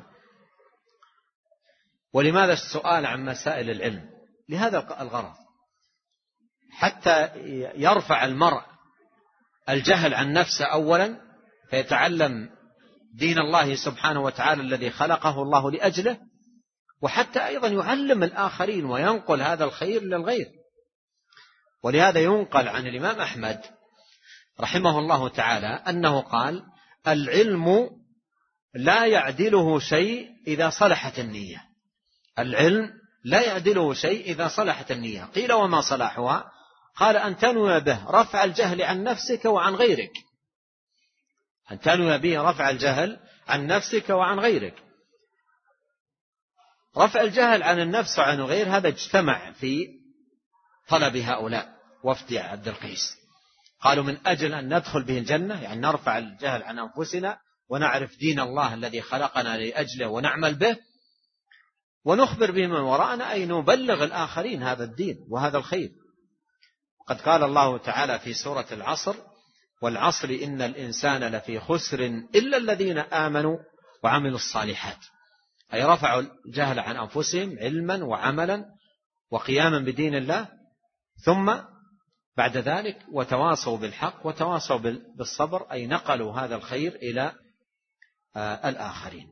ولماذا السؤال عن مسائل العلم؟ لهذا الغرض، حتى يرفع المرء الجهل عن نفسه أولا فيتعلم دين الله سبحانه وتعالى الذي خلقه الله لأجله، وحتى أيضا يعلم الآخرين وينقل هذا الخير للغير. ولهذا ينقل عن الإمام أحمد رحمه الله تعالى أنه قال العلم لا يعدله شيء إذا صلحت النية. العلم لا يعدله شيء إذا صلحت النية. قيل وما صلاحها؟ قال أن تنوي به رفع الجهل عن نفسك وعن غيرك. أن تنوي به رفع الجهل عن نفسك وعن غيرك. رفع الجهل عن النفس وعن غير هذا اجتمع في طلب هؤلاء وفد عبد القيس. قالوا من أجل أن ندخل به الجنة، يعني نرفع الجهل عن أنفسنا ونعرف دين الله الذي خلقنا لأجله ونعمل به، ونخبر به من وراءنا، أي نبلغ الآخرين هذا الدين وهذا الخير. وقد قال الله تعالى في سورة العصر والعصر إن الإنسان لفي خسر إلا الذين آمنوا وعملوا الصالحات، أي رفعوا الجهل عن أنفسهم علما وعملا وقياما بدين الله، ثم بعد ذلك وتواصوا بالحق وتواصوا بالصبر، أي نقلوا هذا الخير إلى الآخرين.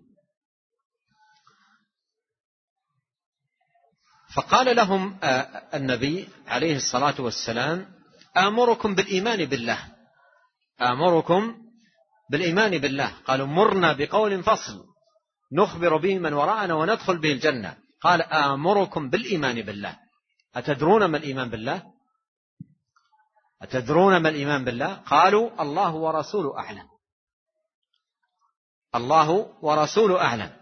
فقال لهم النبي عليه الصلاة والسلام آمركم بالإيمان بالله، آمركم بالإيمان بالله. قالوا مرنا بقول فصل نخبر به من وراءنا وندخل به الجنة. قال آمركم بالإيمان بالله. أتدرون ما الإيمان بالله؟ أتدرون ما الإيمان بالله؟ قالوا الله ورسوله أعلم. الله ورسوله أعلم.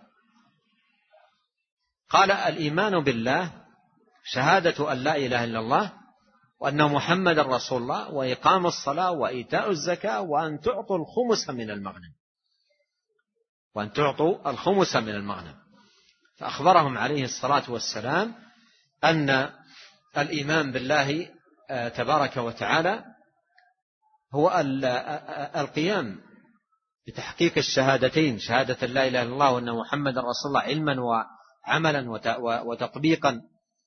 قال الإيمان بالله شهادة أن لا إله إلا الله وأن محمد رسول الله وإقام الصلاة وإيتاء الزكاة وأن تعطوا الخمس من المغنم، وأن تعطوا الخمس من المغنم. فأخبرهم عليه الصلاة والسلام أن الإيمان بالله تبارك وتعالى هو القيام بتحقيق الشهادتين، شهادة لا إله إلا الله وأن محمد رسول الله علما وعملا وتطبيقا،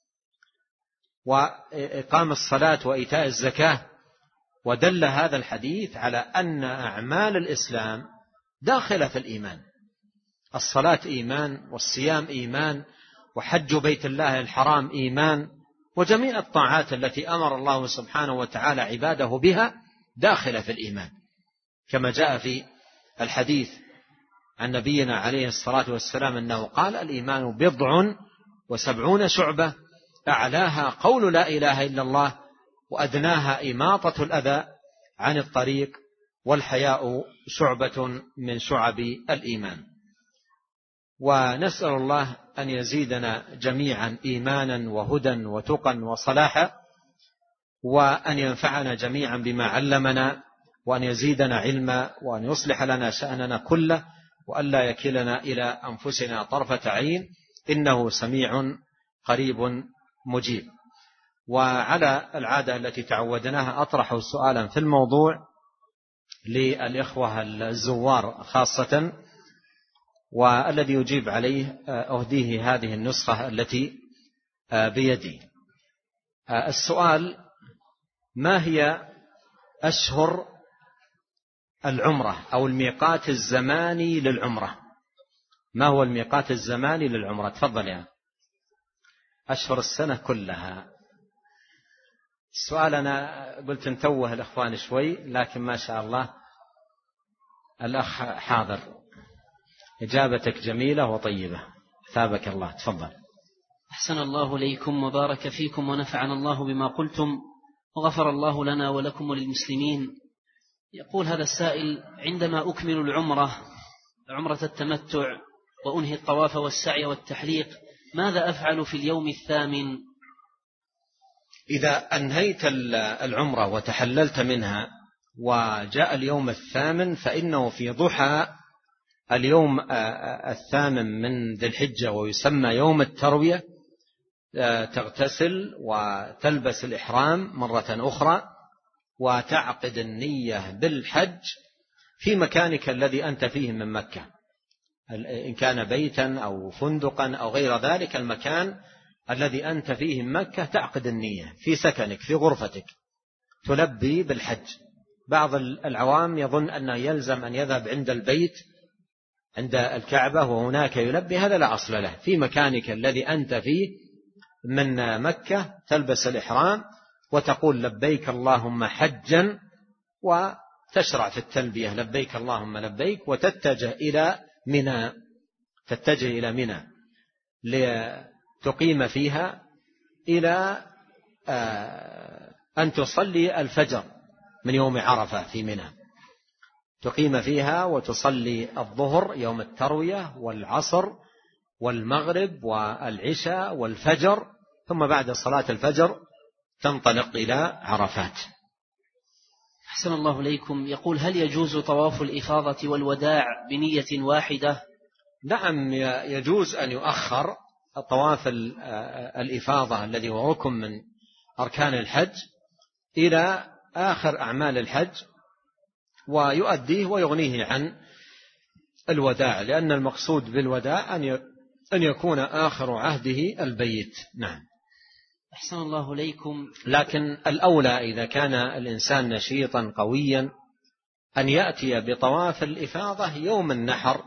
وإقام الصلاة وإيتاء الزكاة. ودل هذا الحديث على أن أعمال الإسلام داخلة في الإيمان. الصلاة إيمان، والصيام إيمان، وحج بيت الله الحرام إيمان، وجميع الطاعات التي أمر الله سبحانه وتعالى عباده بها داخلة في الإيمان، كما جاء في الحديث عن نبينا عليه الصلاة والسلام أنه قال الإيمان 70 شعبة أعلاها قول لا إله إلا الله وأدناها إماطة الأذى عن الطريق والحياء شعبة من شعب الإيمان. ونسأل الله أن يزيدنا جميعا إيمانا وهدى وتقا وصلاحا، وأن ينفعنا جميعا بما علمنا، وأن يزيدنا علما، وأن يصلح لنا شأننا كله، وأن لا يكلنا إلى أنفسنا طرفة عين، إنه سميع قريب مجيب. وعلى العادة التي تعودناها أطرح سؤالا في الموضوع للإخوة الزوار خاصة، والذي يجيب عليه أهديه هذه النسخة التي بيدي. السؤال: ما هي أشهر العمرة أو الميقات الزماني للعمرة؟ ما هو الميقات الزماني للعمرة؟ تفضل يا أشهر السنة كلها. السؤال أنا قلت نتوه الأخوان شوي، لكن ما شاء الله الأخ حاضر، إجابتك جميلة وطيبة، ثابك الله. تفضل. أحسن الله إليكم وبارك فيكم ونفعنا الله بما قلتم وغفر الله لنا ولكم وللمسلمين. يقول هذا السائل: عندما أكمل العمرة عمرة التمتع وأنهي الطواف والسعي والتحليق، ماذا أفعل في اليوم الثامن؟ إذا أنهيت العمرة وتحللت منها وجاء اليوم الثامن، فإنه في ضحى اليوم الثامن من ذي الحجة ويسمى يوم التروية تغتسل وتلبس الإحرام مرة أخرى وتعقد النية بالحج في مكانك الذي أنت فيه من مكة، إن كان بيتا أو فندقا أو غير ذلك، المكان الذي أنت فيه من مكة تعقد النية في سكنك في غرفتك تلبي بالحج. بعض العوام يظن أنه يلزم أن يذهب عند البيت عند الكعبة وهناك يلبي، هذا لا أصل له. في مكانك الذي أنت فيه من مكة تلبس الإحرام وتقول لبيك اللهم حجا، وتشرع في التلبية لبيك اللهم لبيك، وتتجه إلى منى لتقيم فيها إلى أن تصلي الفجر من يوم عرفة في منى، تقيم فيها وتصلي الظهر يوم التروية والعصر والمغرب والعشاء والفجر، ثم بعد صلاة الفجر تنطلق إلى عرفات. أحسن الله إليكم. يقول: هل يجوز طواف الإفاضة والوداع بنية واحدة؟ نعم، يجوز أن يؤخر طواف الإفاضة الذي هو ركن من أركان الحج إلى آخر أعمال الحج ويؤديه ويغنيه عن الوداع، لأن المقصود بالوداع أن يكون آخر عهده البيت. نعم. أحسن الله إليكم. لكن الأولى إذا كان الإنسان نشيطا قويا أن يأتي بطواف الإفاضة يوم النحر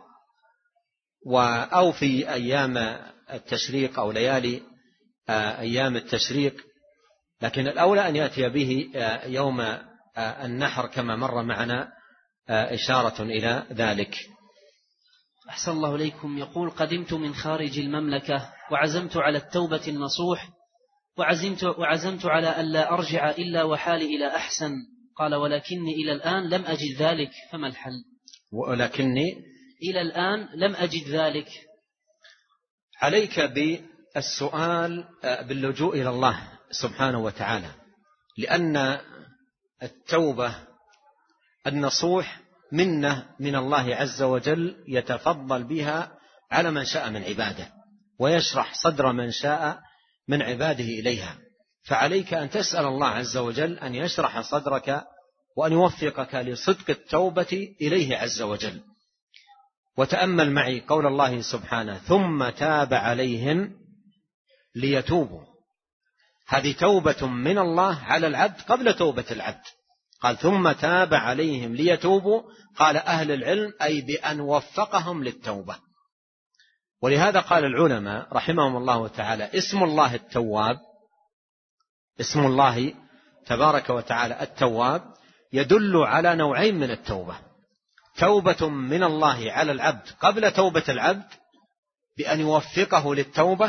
أو في أيام التشريق أو ليالي أيام التشريق، لكن الأولى أن يأتي به يوم النحر كما مر معنا إشارة إلى ذلك. أحسن الله إليكم. يقول: قدمت من خارج المملكة وعزمت على التوبة النصوح وعزمت على ألا أرجع إلا وحالي إلى أحسن، قال: ولكني إلى الآن لم أجد ذلك، فما الحل؟ ولكني إلى الآن لم أجد ذلك. عليك بالسؤال باللجوء إلى الله سبحانه وتعالى، لأن التوبة النصوح منة من الله عز وجل يتفضل بها على من شاء من عباده ويشرح صدر من شاء من عباده إليها، فعليك أن تسأل الله عز وجل أن يشرح صدرك وأن يوفقك لصدق التوبة إليه عز وجل. وتأمل معي قول الله سبحانه: ثم تاب عليهم ليتوبوا. هذه توبة من الله على العبد قبل توبة العبد، قال ثم تاب عليهم ليتوبوا، قال أهل العلم أي بأن وفقهم للتوبة. ولهذا قال العلماء رحمهم الله تعالى: اسم الله التواب، اسم الله تبارك وتعالى التواب يدل على نوعين من التوبة: توبة من الله على العبد قبل توبة العبد بأن يوفقه للتوبة،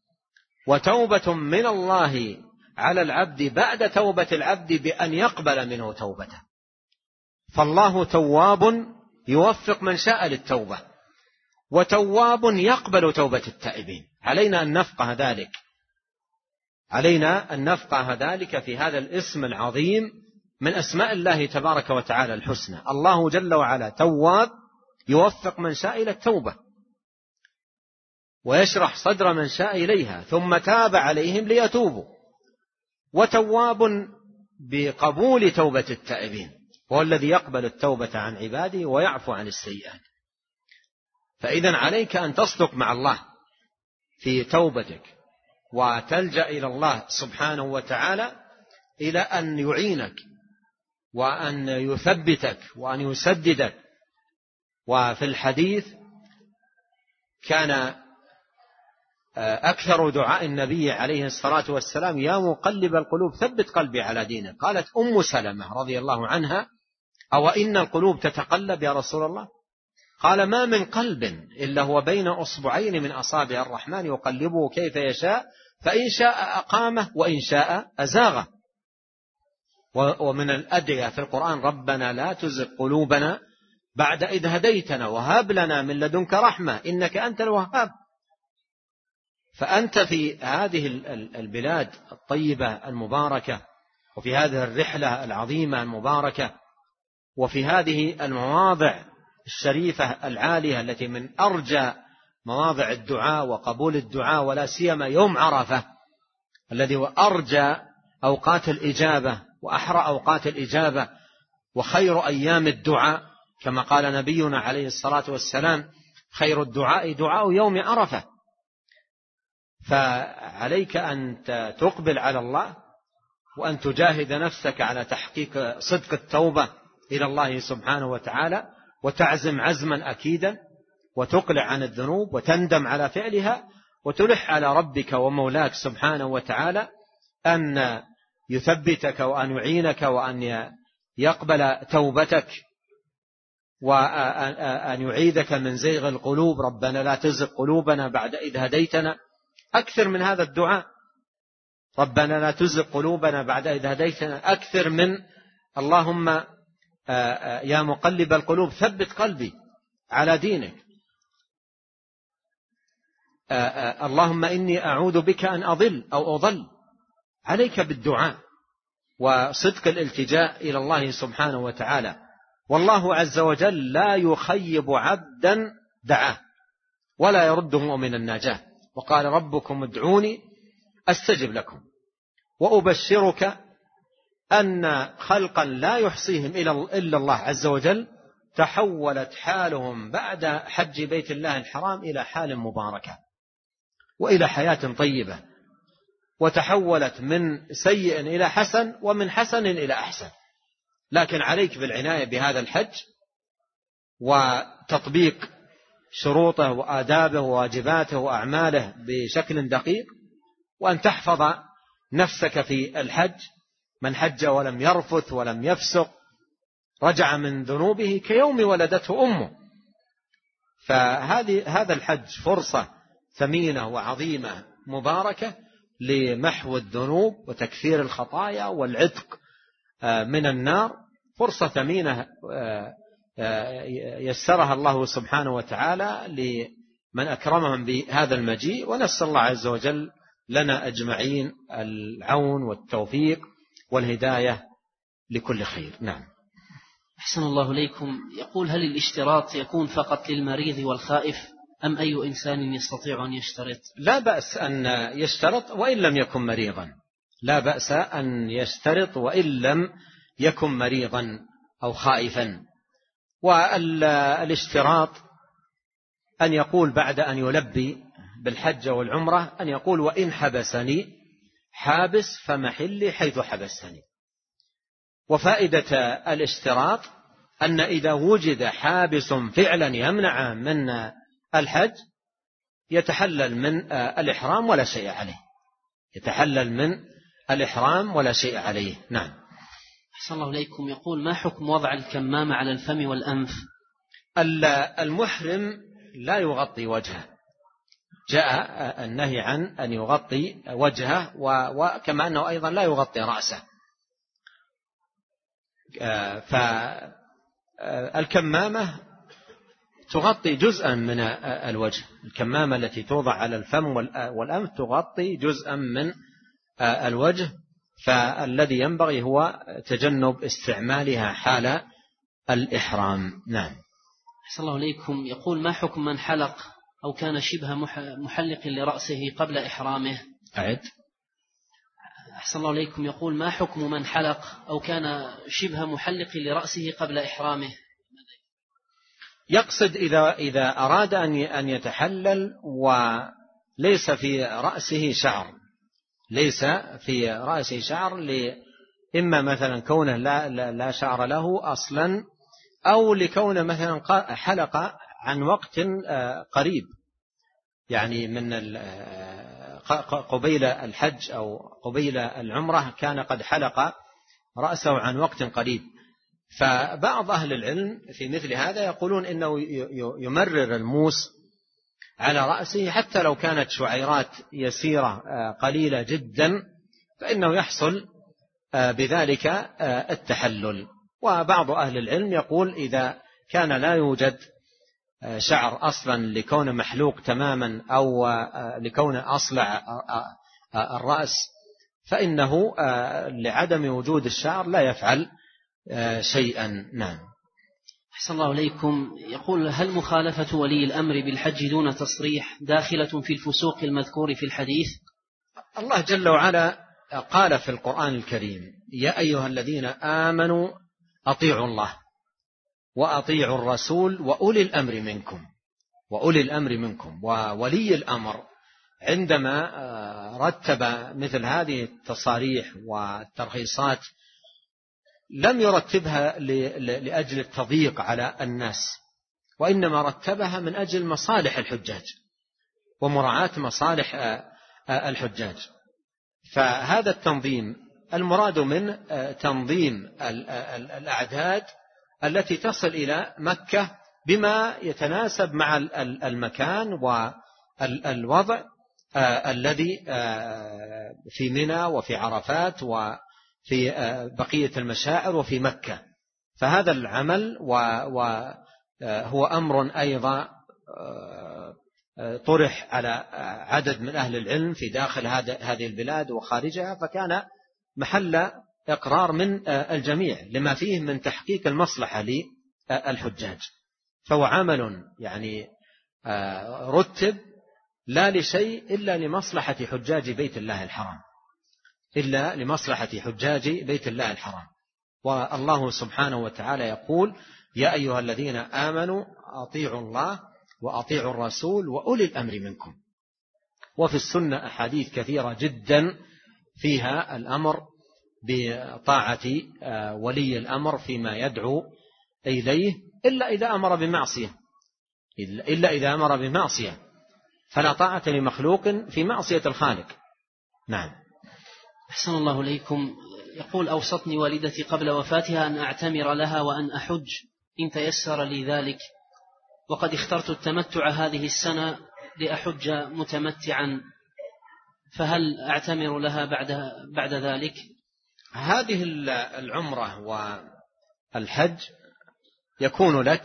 وتوبة من الله على العبد بعد توبة العبد بأن يقبل منه توبته. فالله تواب يوفق من شاء للتوبة، وتواب يقبل توبة التائبين. علينا أن نفقه ذلك في هذا الاسم العظيم من أسماء الله تبارك وتعالى الحسنى. الله جل وعلا تواب يوفق من شاء إلى التوبة ويشرح صدر من شاء إليها، ثم تاب عليهم ليتوبوا. وتواب بقبول توبة التائبين، هو الذي يقبل التوبة عن عباده ويعفو عن السيئات. فإذن عليك أن تصدق مع الله في توبتك وتلجأ إلى الله سبحانه وتعالى إلى أن يعينك وأن يثبتك وأن يسددك. وفي الحديث كان أكثر دعاء النبي عليه الصلاة والسلام: يا مقلب القلوب ثبت قلبي على دينك. قالت أم سلمة رضي الله عنها: أو إن القلوب تتقلب يا رسول الله؟ قال: ما من قلب إلا هو بين أصبعين من أصابع الرحمن يقلبه كيف يشاء، فإن شاء أقامه وإن شاء أزاغه. ومن الأدعية في القرآن: ربنا لا تزغ قلوبنا بعد إذ هديتنا وهب لنا من لدنك رحمة إنك أنت الوهاب. فأنت في هذه البلاد الطيبة المباركة، وفي هذه الرحلة العظيمة المباركة، وفي هذه المواضع الشريفة العالية التي من أرجى مواضع الدعاء وقبول الدعاء، ولا سيما يوم عرفة الذي هو أرجى أوقات الإجابة وأحرى أوقات الإجابة وخير أيام الدعاء، كما قال نبينا عليه الصلاة والسلام: خير الدعاء دعاء يوم عرفة. فعليك أن تقبل على الله، وأن تجاهد نفسك على تحقيق صدق التوبة إلى الله سبحانه وتعالى، وتعزم عزما أكيدا، وتقلع عن الذنوب وتندم على فعلها، وتلح على ربك ومولاك سبحانه وتعالى أن يثبتك وأن يعينك وأن يقبل توبتك وأن يعيدك من زيغ القلوب. ربنا لا تزغ قلوبنا بعد إذ هديتنا. أكثر من هذا الدعاء، ربنا لا تزغ قلوبنا بعد إذ هديتنا، أكثر من اللهم يا مقلب القلوب ثبت قلبي على دينك. اللهم إني أعوذ بك أن أضل أو أضل. عليك بالدعاء وصدق الالتجاء إلى الله سبحانه وتعالى. والله عز وجل لا يخيب عبدا دعاه ولا يرده من النجاة. وقال ربكم ادعوني أستجب لكم. وأبشرك أن خلقا لا يحصيهم إلا الله عز وجل تحولت حالهم بعد حج بيت الله الحرام إلى حال مباركة وإلى حياة طيبة، وتحولت من سيء إلى حسن ومن حسن إلى أحسن. لكن عليك بالعناية بهذا الحج وتطبيق شروطه وآدابه وواجباته وأعماله بشكل دقيق، وأن تحفظ نفسك في الحج. من حج ولم يرفث ولم يفسق رجع من ذنوبه كيوم ولدته أمه. فهذا الحج فرصة ثمينة وعظيمة مباركة لمحو الذنوب وتكفير الخطايا والعتق من النار. فرصة ثمينة يسرها الله سبحانه وتعالى لمن أكرمهم بهذا المجيء. ونسأل الله عز وجل لنا أجمعين العون والتوفيق والهداية لكل خير. نعم. أحسن الله إليكم. يقول: هل الاشتراط يكون فقط للمريض والخائف أم أي إنسان يستطيع أن يشترط؟ لا بأس أن يشترط وإن لم يكن مريضا. لا بأس أن يشترط وإن لم يكن مريضا أو خائفا. والاشتراط أن يقول بعد أن يلبي بالحج والعمرة أن يقول: وإن حبسني حابس فمحلي حيث حبسني. وفائدة الاشتراط أن إذا وجد حابس فعلا يمنع من الحج يتحلل من الإحرام ولا شيء عليه. يتحلل من الإحرام ولا شيء عليه. نعم. أحسن الله إليكم. يقول: ما حكم وضع الكمامة على الفم والأنف؟ المحرم لا يغطي وجهه. جاء النهي عن أن يغطي وجهه، وكما أنه أيضا لا يغطي رأسه. فالكمامة تغطي جزءا من الوجه. الكمامة التي توضع على الفم والأنف تغطي جزءا من الوجه، فالذي ينبغي هو تجنب استعمالها حال الإحرام. نعم. أحسن الله إليكم. يقول: ما حكم من حلق أو كان شبه محلق لرأسه قبل إحرامه؟ أعد. أحسن الله إليكم. يقول: ما حكم من حلق أو كان شبه محلق لرأسه قبل إحرامه؟ يقصد إذا أراد أن يتحلل وليس في رأسه شعر، ليس في رأسه شعر، إما مثلا كونه لا شعر له أصلا، أو لكونه مثلا حلق عن وقت قريب، يعني من قبيل الحج أو قبيل العمرة كان قد حلق رأسه عن وقت قريب. فبعض أهل العلم في مثل هذا يقولون إنه يمرر الموس على رأسه حتى لو كانت شعيرات يسيرة قليلة جدا، فإنه يحصل بذلك التحلل. وبعض أهل العلم يقول إذا كان لا يوجد شعر أصلا لكون محلوق تماما أو لكون أصلع الرأس، فإنه لعدم وجود الشعر لا يفعل شيئا. نعم. أحسن الله إليكم. يقول: هل مخالفة ولي الأمر بالحج دون تصريح داخلة في الفسوق المذكور في الحديث؟ الله جل وعلا قال في القرآن الكريم: يا أيها الذين آمنوا أطيعوا الله وأطيعوا الرسول وأولي الأمر منكم. وأولي الأمر منكم، وولي الأمر عندما رتب مثل هذه التصاريح والترخيصات لم يرتبها لأجل التضييق على الناس، وإنما رتبها من أجل مصالح الحجاج ومراعاة مصالح الحجاج. فهذا التنظيم المراد من تنظيم الأعداد التي تصل إلى مكة بما يتناسب مع المكان والوضع الذي في منى وفي عرفات وفي بقية المشاعر وفي مكة. فهذا العمل وهو أمر أيضا طرح على عدد من أهل العلم في داخل هذه البلاد وخارجها، فكان محل إقرار من الجميع لما فيه من تحقيق المصلحة للحجاج. فهو عمل يعني رتب لا لشيء إلا لمصلحة حجاج بيت الله الحرام، إلا لمصلحة حجاج بيت الله الحرام. والله سبحانه وتعالى يقول: يا أيها الذين آمنوا أطيعوا الله وأطيعوا الرسول وأولي الأمر منكم. وفي السنة أحاديث كثيرة جدا فيها الأمر بطاعة ولي الأمر فيما يدعو إليه، إلا إذا أمر بمعصية فلا طاعة لمخلوق في معصية الخالق. نعم. أحسن الله إليكم. يقول: أوصتني والدتي قبل وفاتها أن أعتمر لها وأن أحج إن تيسر لي ذلك، وقد اخترت التمتع هذه السنة لأحج متمتعا، فهل أعتمر لها بعد ذلك؟ هذه العمرة والحج يكون لك،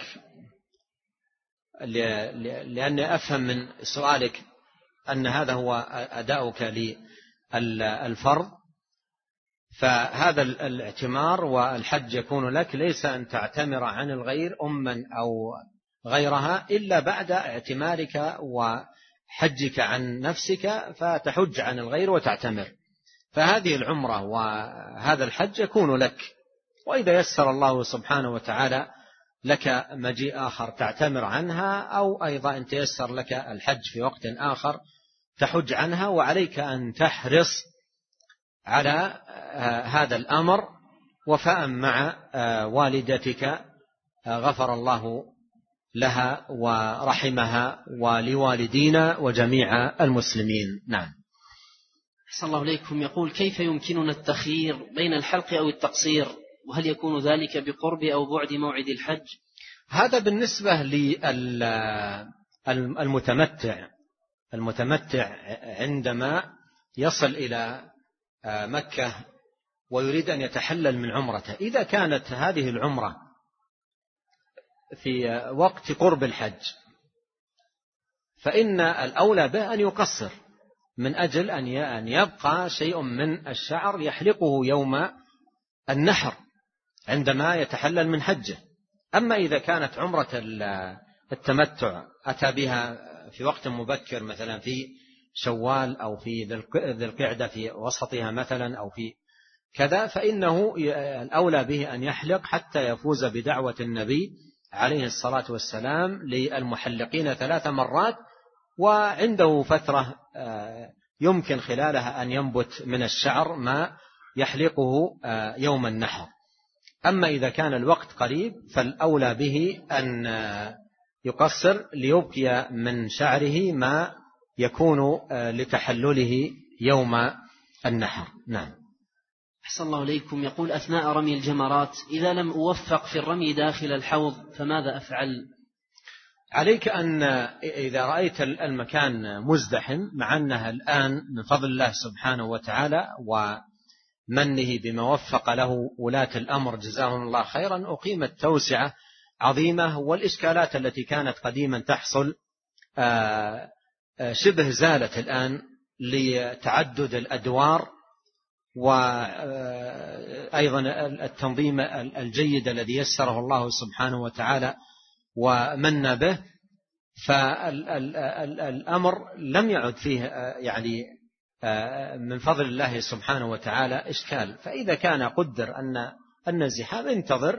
لأني أفهم من سؤالك أن هذا هو أداؤك للفرض، فهذا الاعتمار والحج يكون لك ليس أن تعتمر عن الغير أما أو غيرها إلا بعد اعتمارك وحجك عن نفسك فتحج عن الغير وتعتمر. فهذه العمرة وهذا الحج يكون لك، وإذا يسر الله سبحانه وتعالى لك مجيء آخر تعتمر عنها، أو أيضا أن تيسر لك الحج في وقت آخر تحج عنها. وعليك أن تحرص على هذا الأمر وفاء مع والدتك غفر الله لها ورحمها ولوالدينا وجميع المسلمين. نعم. أحسن الله إليكم. يقول: كيف يمكننا التخيير بين الحلق أو التقصير، وهل يكون ذلك بقرب أو بعد موعد الحج؟ هذا بالنسبة للمتمتع عندما يصل إلى مكة ويريد أن يتحلل من عمرته، إذا كانت هذه العمرة في وقت قرب الحج فإن الأولى به أن يقصر من أجل أن يبقى شيء من الشعر يحلقه يوم النحر عندما يتحلل من حجه. أما إذا كانت عمرة التمتع أتى بها في وقت مبكر مثلا في شوال أو في ذي القعدة في وسطها مثلا أو في كذا، فإنه الأولى به أن يحلق حتى يفوز بدعوة النبي عليه الصلاة والسلام للمحلقين 3 مرات، وعنده فترة يمكن خلالها أن ينبت من الشعر ما يحلقه يوم النحر. أما إذا كان الوقت قريب فالأولى به أن يقصر ليبقي من شعره ما يكون لتحلله يوم النحر. نعم. أحسن الله إليكم. يقول: أثناء رمي الجمرات إذا لم أوفق في الرمي داخل الحوض فماذا أفعل؟ عليك أن إذا رأيت المكان مزدحم، مع أنها الآن من فضل الله سبحانه وتعالى ومنه بما وفق له ولاة الأمر جزاهم الله خيرا أقيمت توسعة عظيمة، والإشكالات التي كانت قديما تحصل شبه زالت الآن لتعدد الأدوار، وأيضا التنظيم الجيد الذي يسره الله سبحانه وتعالى ومن به. فالأمر لم يعد فيه يعني من فضل الله سبحانه وتعالى إشكال. فإذا كان قدر أن الزحام، انتظر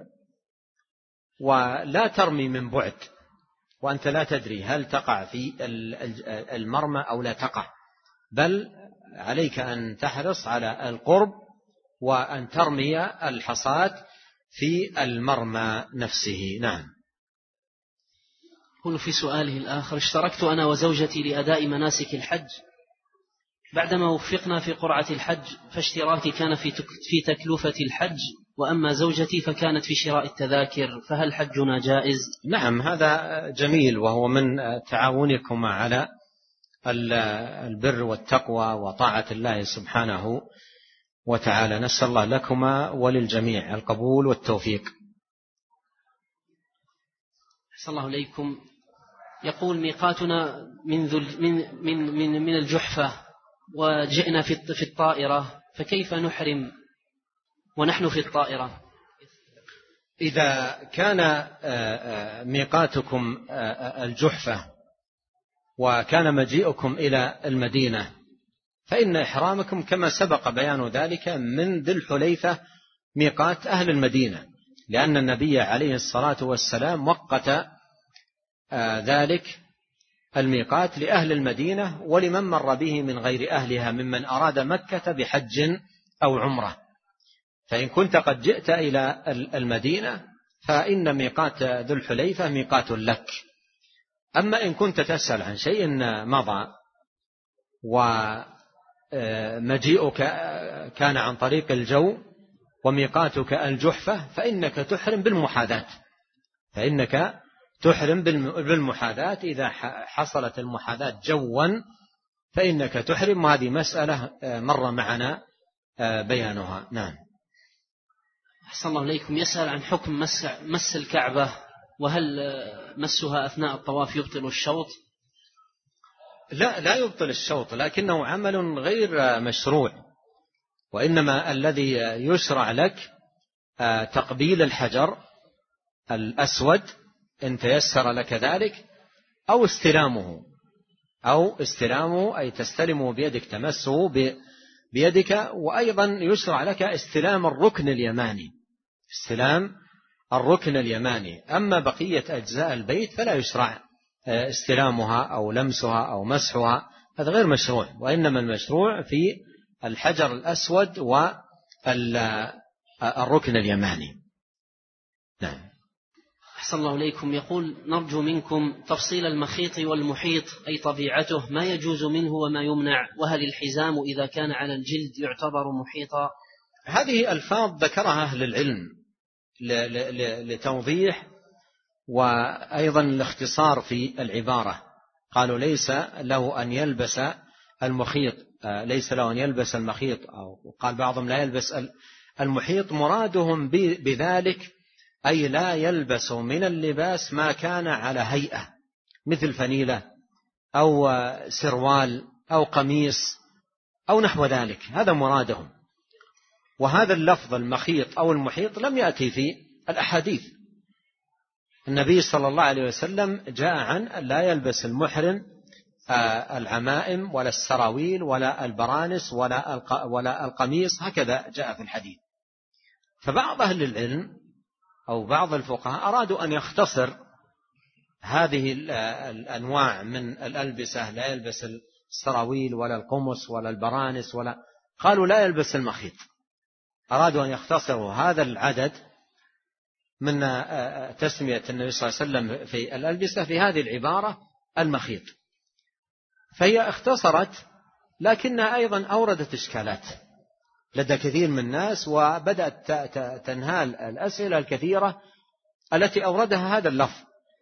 ولا ترمي من بعد، وأنت لا تدري هل تقع في المرمى أو لا تقع، بل عليك أن تحرص على القرب وأن ترمي الحصاة في المرمى نفسه. نعم. يقول في سؤاله الآخر: اشتركت أنا وزوجتي لأداء مناسك الحج، بعدما وفقنا في قرعة الحج فاشتراكي كان في تكلفة الحج، وأما زوجتي فكانت في شراء التذاكر، فهل حجنا جائز؟ نعم، هذا جميل، وهو من تعاونكما على البر والتقوى وطاعة الله سبحانه وتعالى. نسأل الله لكما وللجميع القبول والتوفيق. أحسن الله إليكم. يقول: ميقاتنا من الجحفة، وجئنا في الطائرة، فكيف نحرم ونحن في الطائرة؟ إذا كان ميقاتكم الجحفة وكان مجيئكم إلى المدينة، فإن إحرامكم كما سبق بيان ذلك من ذي الحليفة ميقات أهل المدينة، لأن النبي عليه الصلاة والسلام وقت ذلك الميقات لأهل المدينة ولمن مر به من غير أهلها ممن أراد مكة بحج أو عمرة. فإن كنت قد جئت إلى المدينة فإن ميقات ذو الحليفة ميقات لك. أما إن كنت تسأل عن شيء مضى ومجيئك كان عن طريق الجو وميقاتك الجحفة، فإنك تحرم بالمحاذاة. إذا حصلت المحاذاة جوا فإنك تحرم، وهذه مسألة مر معنا بيانها. نعم. أحسن الله إليكم. يسأل عن حكم مس الكعبة، وهل مسها أثناء الطواف يبطل الشوط؟ لا يبطل الشوط، لكنه عمل غير مشروع، وإنما الذي يشرع لك تقبيل الحجر الأسود إن تيسر لك ذلك، أو استلامه أي تستلمه بيدك، تمسه بيدك. وأيضا يشرع لك استلام الركن اليماني. أما بقية أجزاء البيت فلا يشرع استلامها أو لمسها أو مسحها، هذا غير مشروع، وإنما المشروع في الحجر الأسود والركن اليماني. نعم. أحسن الله إليكم. يقول: نرجو منكم تفصيل المخيط والمحيط، أي طبيعته، ما يجوز منه وما يمنع، وهل الحزام إذا كان على الجلد يعتبر محيطا؟ هذه ألفاظ ذكرها أهل العلم لتوضيح وأيضا الاختصار في العبارة. قالوا ليس له أن يلبس المخيط، ليس له أن يلبس المخيط، أو قال بعضهم لا يلبس المحيط. مرادهم بذلك أي لا يلبس من اللباس ما كان على هيئة، مثل فنيلة أو سروال أو قميص أو نحو ذلك، هذا مرادهم. وهذا اللفظ المخيط أو المحيط لم يأتي في الأحاديث. النبي صلى الله عليه وسلم جاء عن لا يلبس المحرم العمائم ولا السراويل ولا البرانس ولا القميص، هكذا جاء في الحديث. فبعض أهل العلم أو بعض الفقهاء أرادوا أن يختصر هذه الأنواع من الألبسة، لا يلبس السراويل ولا القمص ولا البرانس قالوا لا يلبس المخيط. أرادوا أن يختصروا هذا العدد من تسمية النبي صلى الله عليه وسلم في الألبسة في هذه العبارة المخيط، فهي اختصرت، لكنها أيضا أوردت إشكالات لدى كثير من الناس، وبدأت تنهال الأسئلة الكثيرة التي أوردها هذا اللفظ.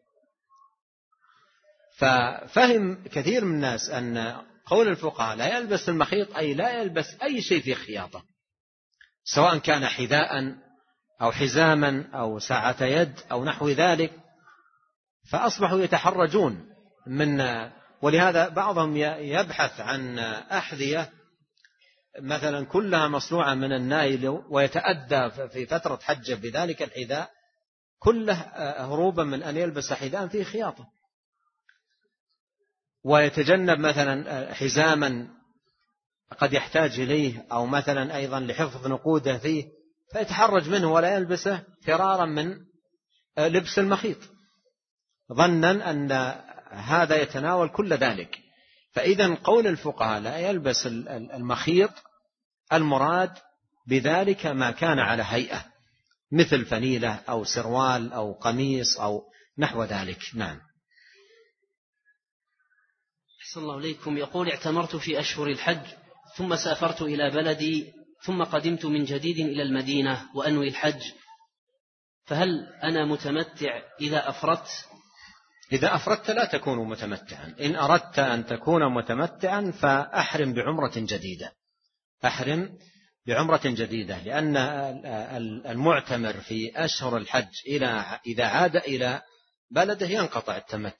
ففهم كثير من الناس أن قول الفقهاء لا يلبس المخيط أي لا يلبس أي شيء في خياطة، سواء كان حذاء أو حزاما أو ساعة يد أو نحو ذلك، فأصبحوا يتحرجون ولهذا بعضهم يبحث عن أحذية مثلا كلها مصنوعة من النايل ويتأدى في فترة حجه بذلك الحذاء كله هروبا من أن يلبس حذاء فيه خياطة، ويتجنب مثلا حزاما قد يحتاج إليه أو مثلا أيضا لحفظ نقوده فيه، فيتحرج منه ولا يلبسه فرارا من لبس المخيط ظنا أن هذا يتناول كل ذلك. فإذا قول الفقهاء لا يلبس المخيط المراد بذلك ما كان على هيئة مثل فنيلة أو سروال أو قميص أو نحو ذلك. نعم. أحسن الله إليكم. يقول: اعتمرت في أشهر الحج ثم سافرت إلى بلدي ثم قدمت من جديد إلى المدينة وأنوي الحج، فهل أنا متمتع إذا أفردت؟ إذا أفردت لا تكون متمتعا. إن أردت أن تكون متمتعا فأحرم بعمرة جديدة، أحرم بعمرة جديدة، لأن المعتمر في أشهر الحج إذا عاد إلى بلده ينقطع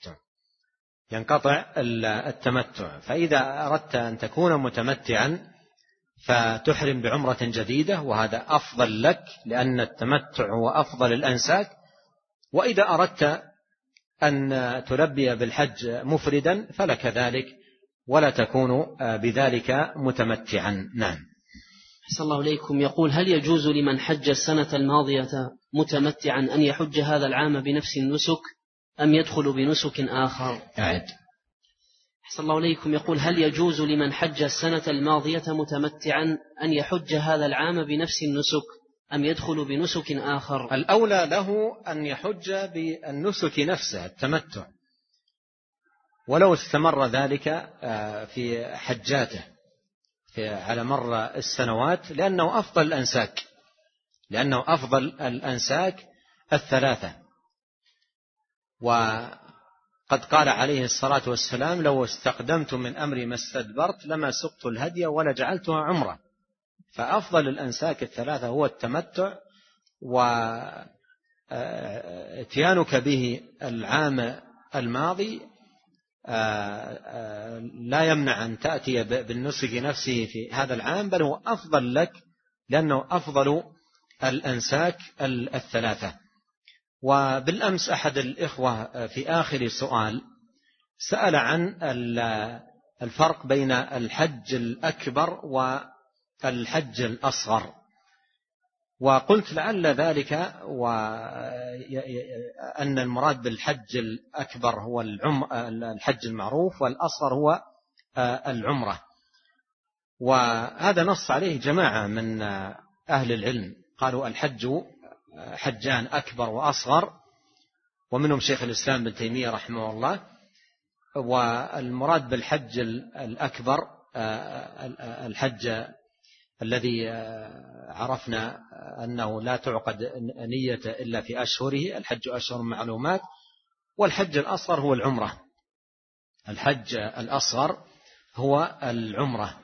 التمتع. فإذا أردت أن تكون متمتعا فتحرم بعمرة جديدة، وهذا أفضل لك لأن التمتع هو أفضل الأنساك. وإذا أردت أن تلبي بالحج مفردا فلك ذلك ولا تكون بذلك متمتعا. نعم. أحسن الله إليكم. يقول: هل يجوز لمن حج السنة الماضية متمتعا أن يحج هذا العام بنفس النسك أم يدخل بنسك آخر؟ أحسن الله إليكم. يقول: هل يجوز لمن حج السنة الماضية متمتعا أن يحج هذا العام بنفس النسك أم يدخل بنسك آخر؟ الأولى له أن يحج بالنسك نفسه التمتع، ولو استمر ذلك في حجاته على مر السنوات، لأنه أفضل الأنساك الثلاثة. وقد قال عليه الصلاة والسلام: لو استقدمت من أمري ما استدبرت لما سقت الهدي ولا جعلتها عمرة. فأفضل الأنساك الثلاثة هو التمتع، واتيانك به العام الماضي لا يمنع أن تأتي بالنسك نفسه في هذا العام، بل هو أفضل لك لأنه أفضل الأنساك الثلاثة. وبالأمس أحد الإخوة في آخر سؤال سأل عن الفرق بين الحج الأكبر والحج الأصغر، وقلت لعل ذلك أن المراد بالحج الأكبر هو الحج المعروف، والأصغر هو العمرة. وهذا نص عليه جماعة من أهل العلم، قالوا الحج حجان أكبر وأصغر، ومنهم شيخ الإسلام ابن تيمية رحمه الله. والمراد بالحج الأكبر الحج الذي عرفنا أنه لا تعقد نية إلا في أشهره، الحج أشهر معلومات. والحج الأصغر هو العمرة، الحج الأصغر هو العمرة.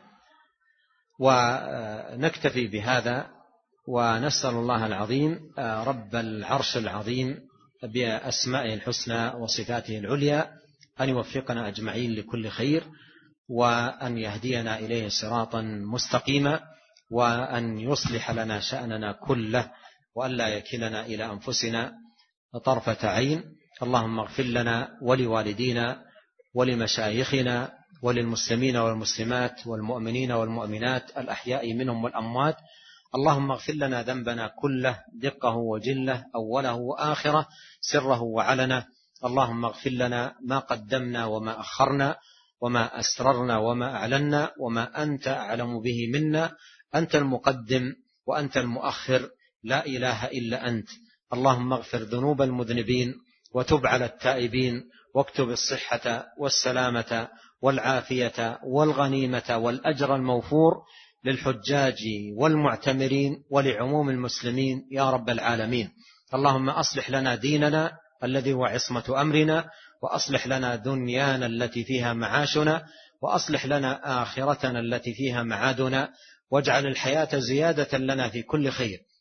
ونكتفي بهذا، ونسأل الله العظيم رب العرش العظيم بأسمائه الحسنى وصفاته العليا أن يوفقنا أجمعين لكل خير، وأن يهدينا إليه صراطا مستقيما، وأن يصلح لنا شأننا كله، وأن لا يكلنا إلى أنفسنا طرفة عين. اللهم اغفر لنا ولوالدينا ولمشايخنا وللمسلمين والمسلمات والمؤمنين والمؤمنات الأحياء منهم والأموات. اللهم اغفر لنا ذنبنا كله، دقه وجله، أوله وآخره، سره وعلنه. اللهم اغفر لنا ما قدمنا وما أخرنا، وما أسررنا وما أعلنا، وما أنت أعلم به منا. أنت المقدم وأنت المؤخر، لا إله إلا أنت. اللهم اغفر ذنوب المذنبين، وتب على التائبين، واكتب الصحة والسلامة والعافية والغنيمة والأجر الموفور للحجاج والمعتمرين ولعموم المسلمين يا رب العالمين. اللهم أصلح لنا ديننا الذي هو عصمة أمرنا، وأصلح لنا دنيانا التي فيها معاشنا، وأصلح لنا آخرتنا التي فيها معادنا، واجعل الحياة زيادة لنا في كل خير،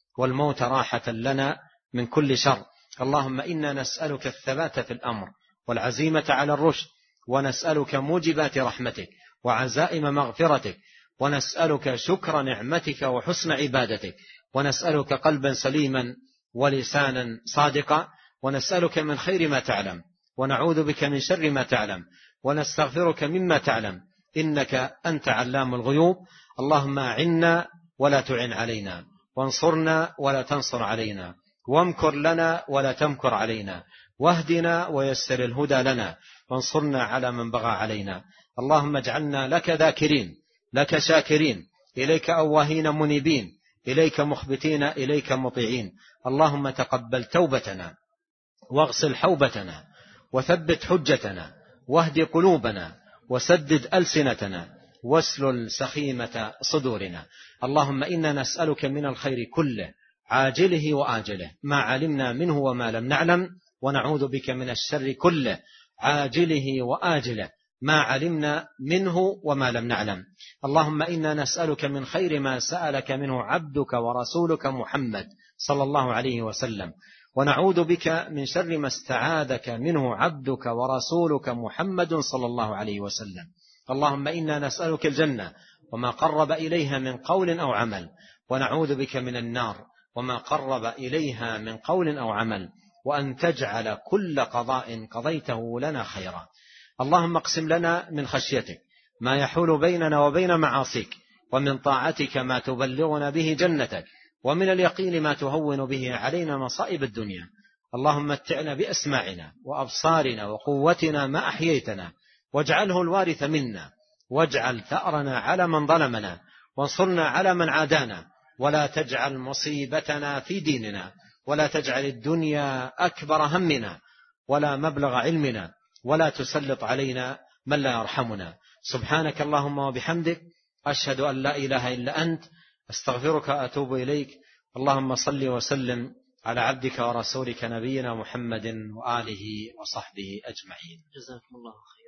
والموت راحة لنا من كل شر. اللهم إنا نسألك الثبات في الأمر والعزيمة على الرشد، ونسألك موجبات رحمتك وعزائم مغفرتك، ونسألك شكر نعمتك وحسن عبادتك، ونسألك قلبا سليما ولسانا صادقا، ونسألك من خير ما تعلم، ونعوذ بك من شر ما تعلم، ونستغفرك مما تعلم، إنك أنت علام الغيوب. اللهم أعنا ولا تعن علينا، وانصرنا ولا تنصر علينا، وامكر لنا ولا تمكر علينا، واهدنا ويسر الهدى لنا، وانصرنا على من بغى علينا. اللهم اجعلنا لك ذاكرين، لك شاكرين، إليك أواهين منيبين، إليك مخبتين، إليك مطيعين. اللهم تقبل توبتنا، واغسل حوبتنا، وثبت حجتنا، واهد قلوبنا، وسدد ألسنتنا، واسلل سخيمة صدورنا. اللهم إنا نسألك من الخير كله عاجله وآجله ما علمنا منه وما لم نعلم، ونعوذ بك من الشر كله عاجله وآجله ما علمنا منه وما لم نعلم. اللهم إنا نسألك من خير ما سألك منه عبدك ورسولك محمد صلى الله عليه وسلم، ونعوذ بك من شر ما استعاذك منه عبدك ورسولك محمد صلى الله عليه وسلم. اللهم إنا نسألك الجنة وما قرب إليها من قول أو عمل، ونعوذ بك من النار وما قرب إليها من قول أو عمل، وأن تجعل كل قضاء قضيته لنا خيرا. اللهم اقسم لنا من خشيتك ما يحول بيننا وبين معاصيك، ومن طاعتك ما تبلغنا به جنتك، ومن اليقين ما تهون به علينا مصائب الدنيا. اللهم متعنا بأسماعنا وأبصارنا وقوتنا ما أحييتنا، واجعله الوارث منا، واجعل ثأرنا على من ظلمنا، وانصرنا على من عادانا، ولا تجعل مصيبتنا في ديننا، ولا تجعل الدنيا أكبر همنا ولا مبلغ علمنا، ولا تسلط علينا من لا يرحمنا. سبحانك اللهم وبحمدك، أشهد أن لا إله إلا أنت، أستغفرك وأتوب إليك. اللهم صل وسلم على عبدك ورسولك نبينا محمد وآله وصحبه أجمعين. جزاكم الله خير.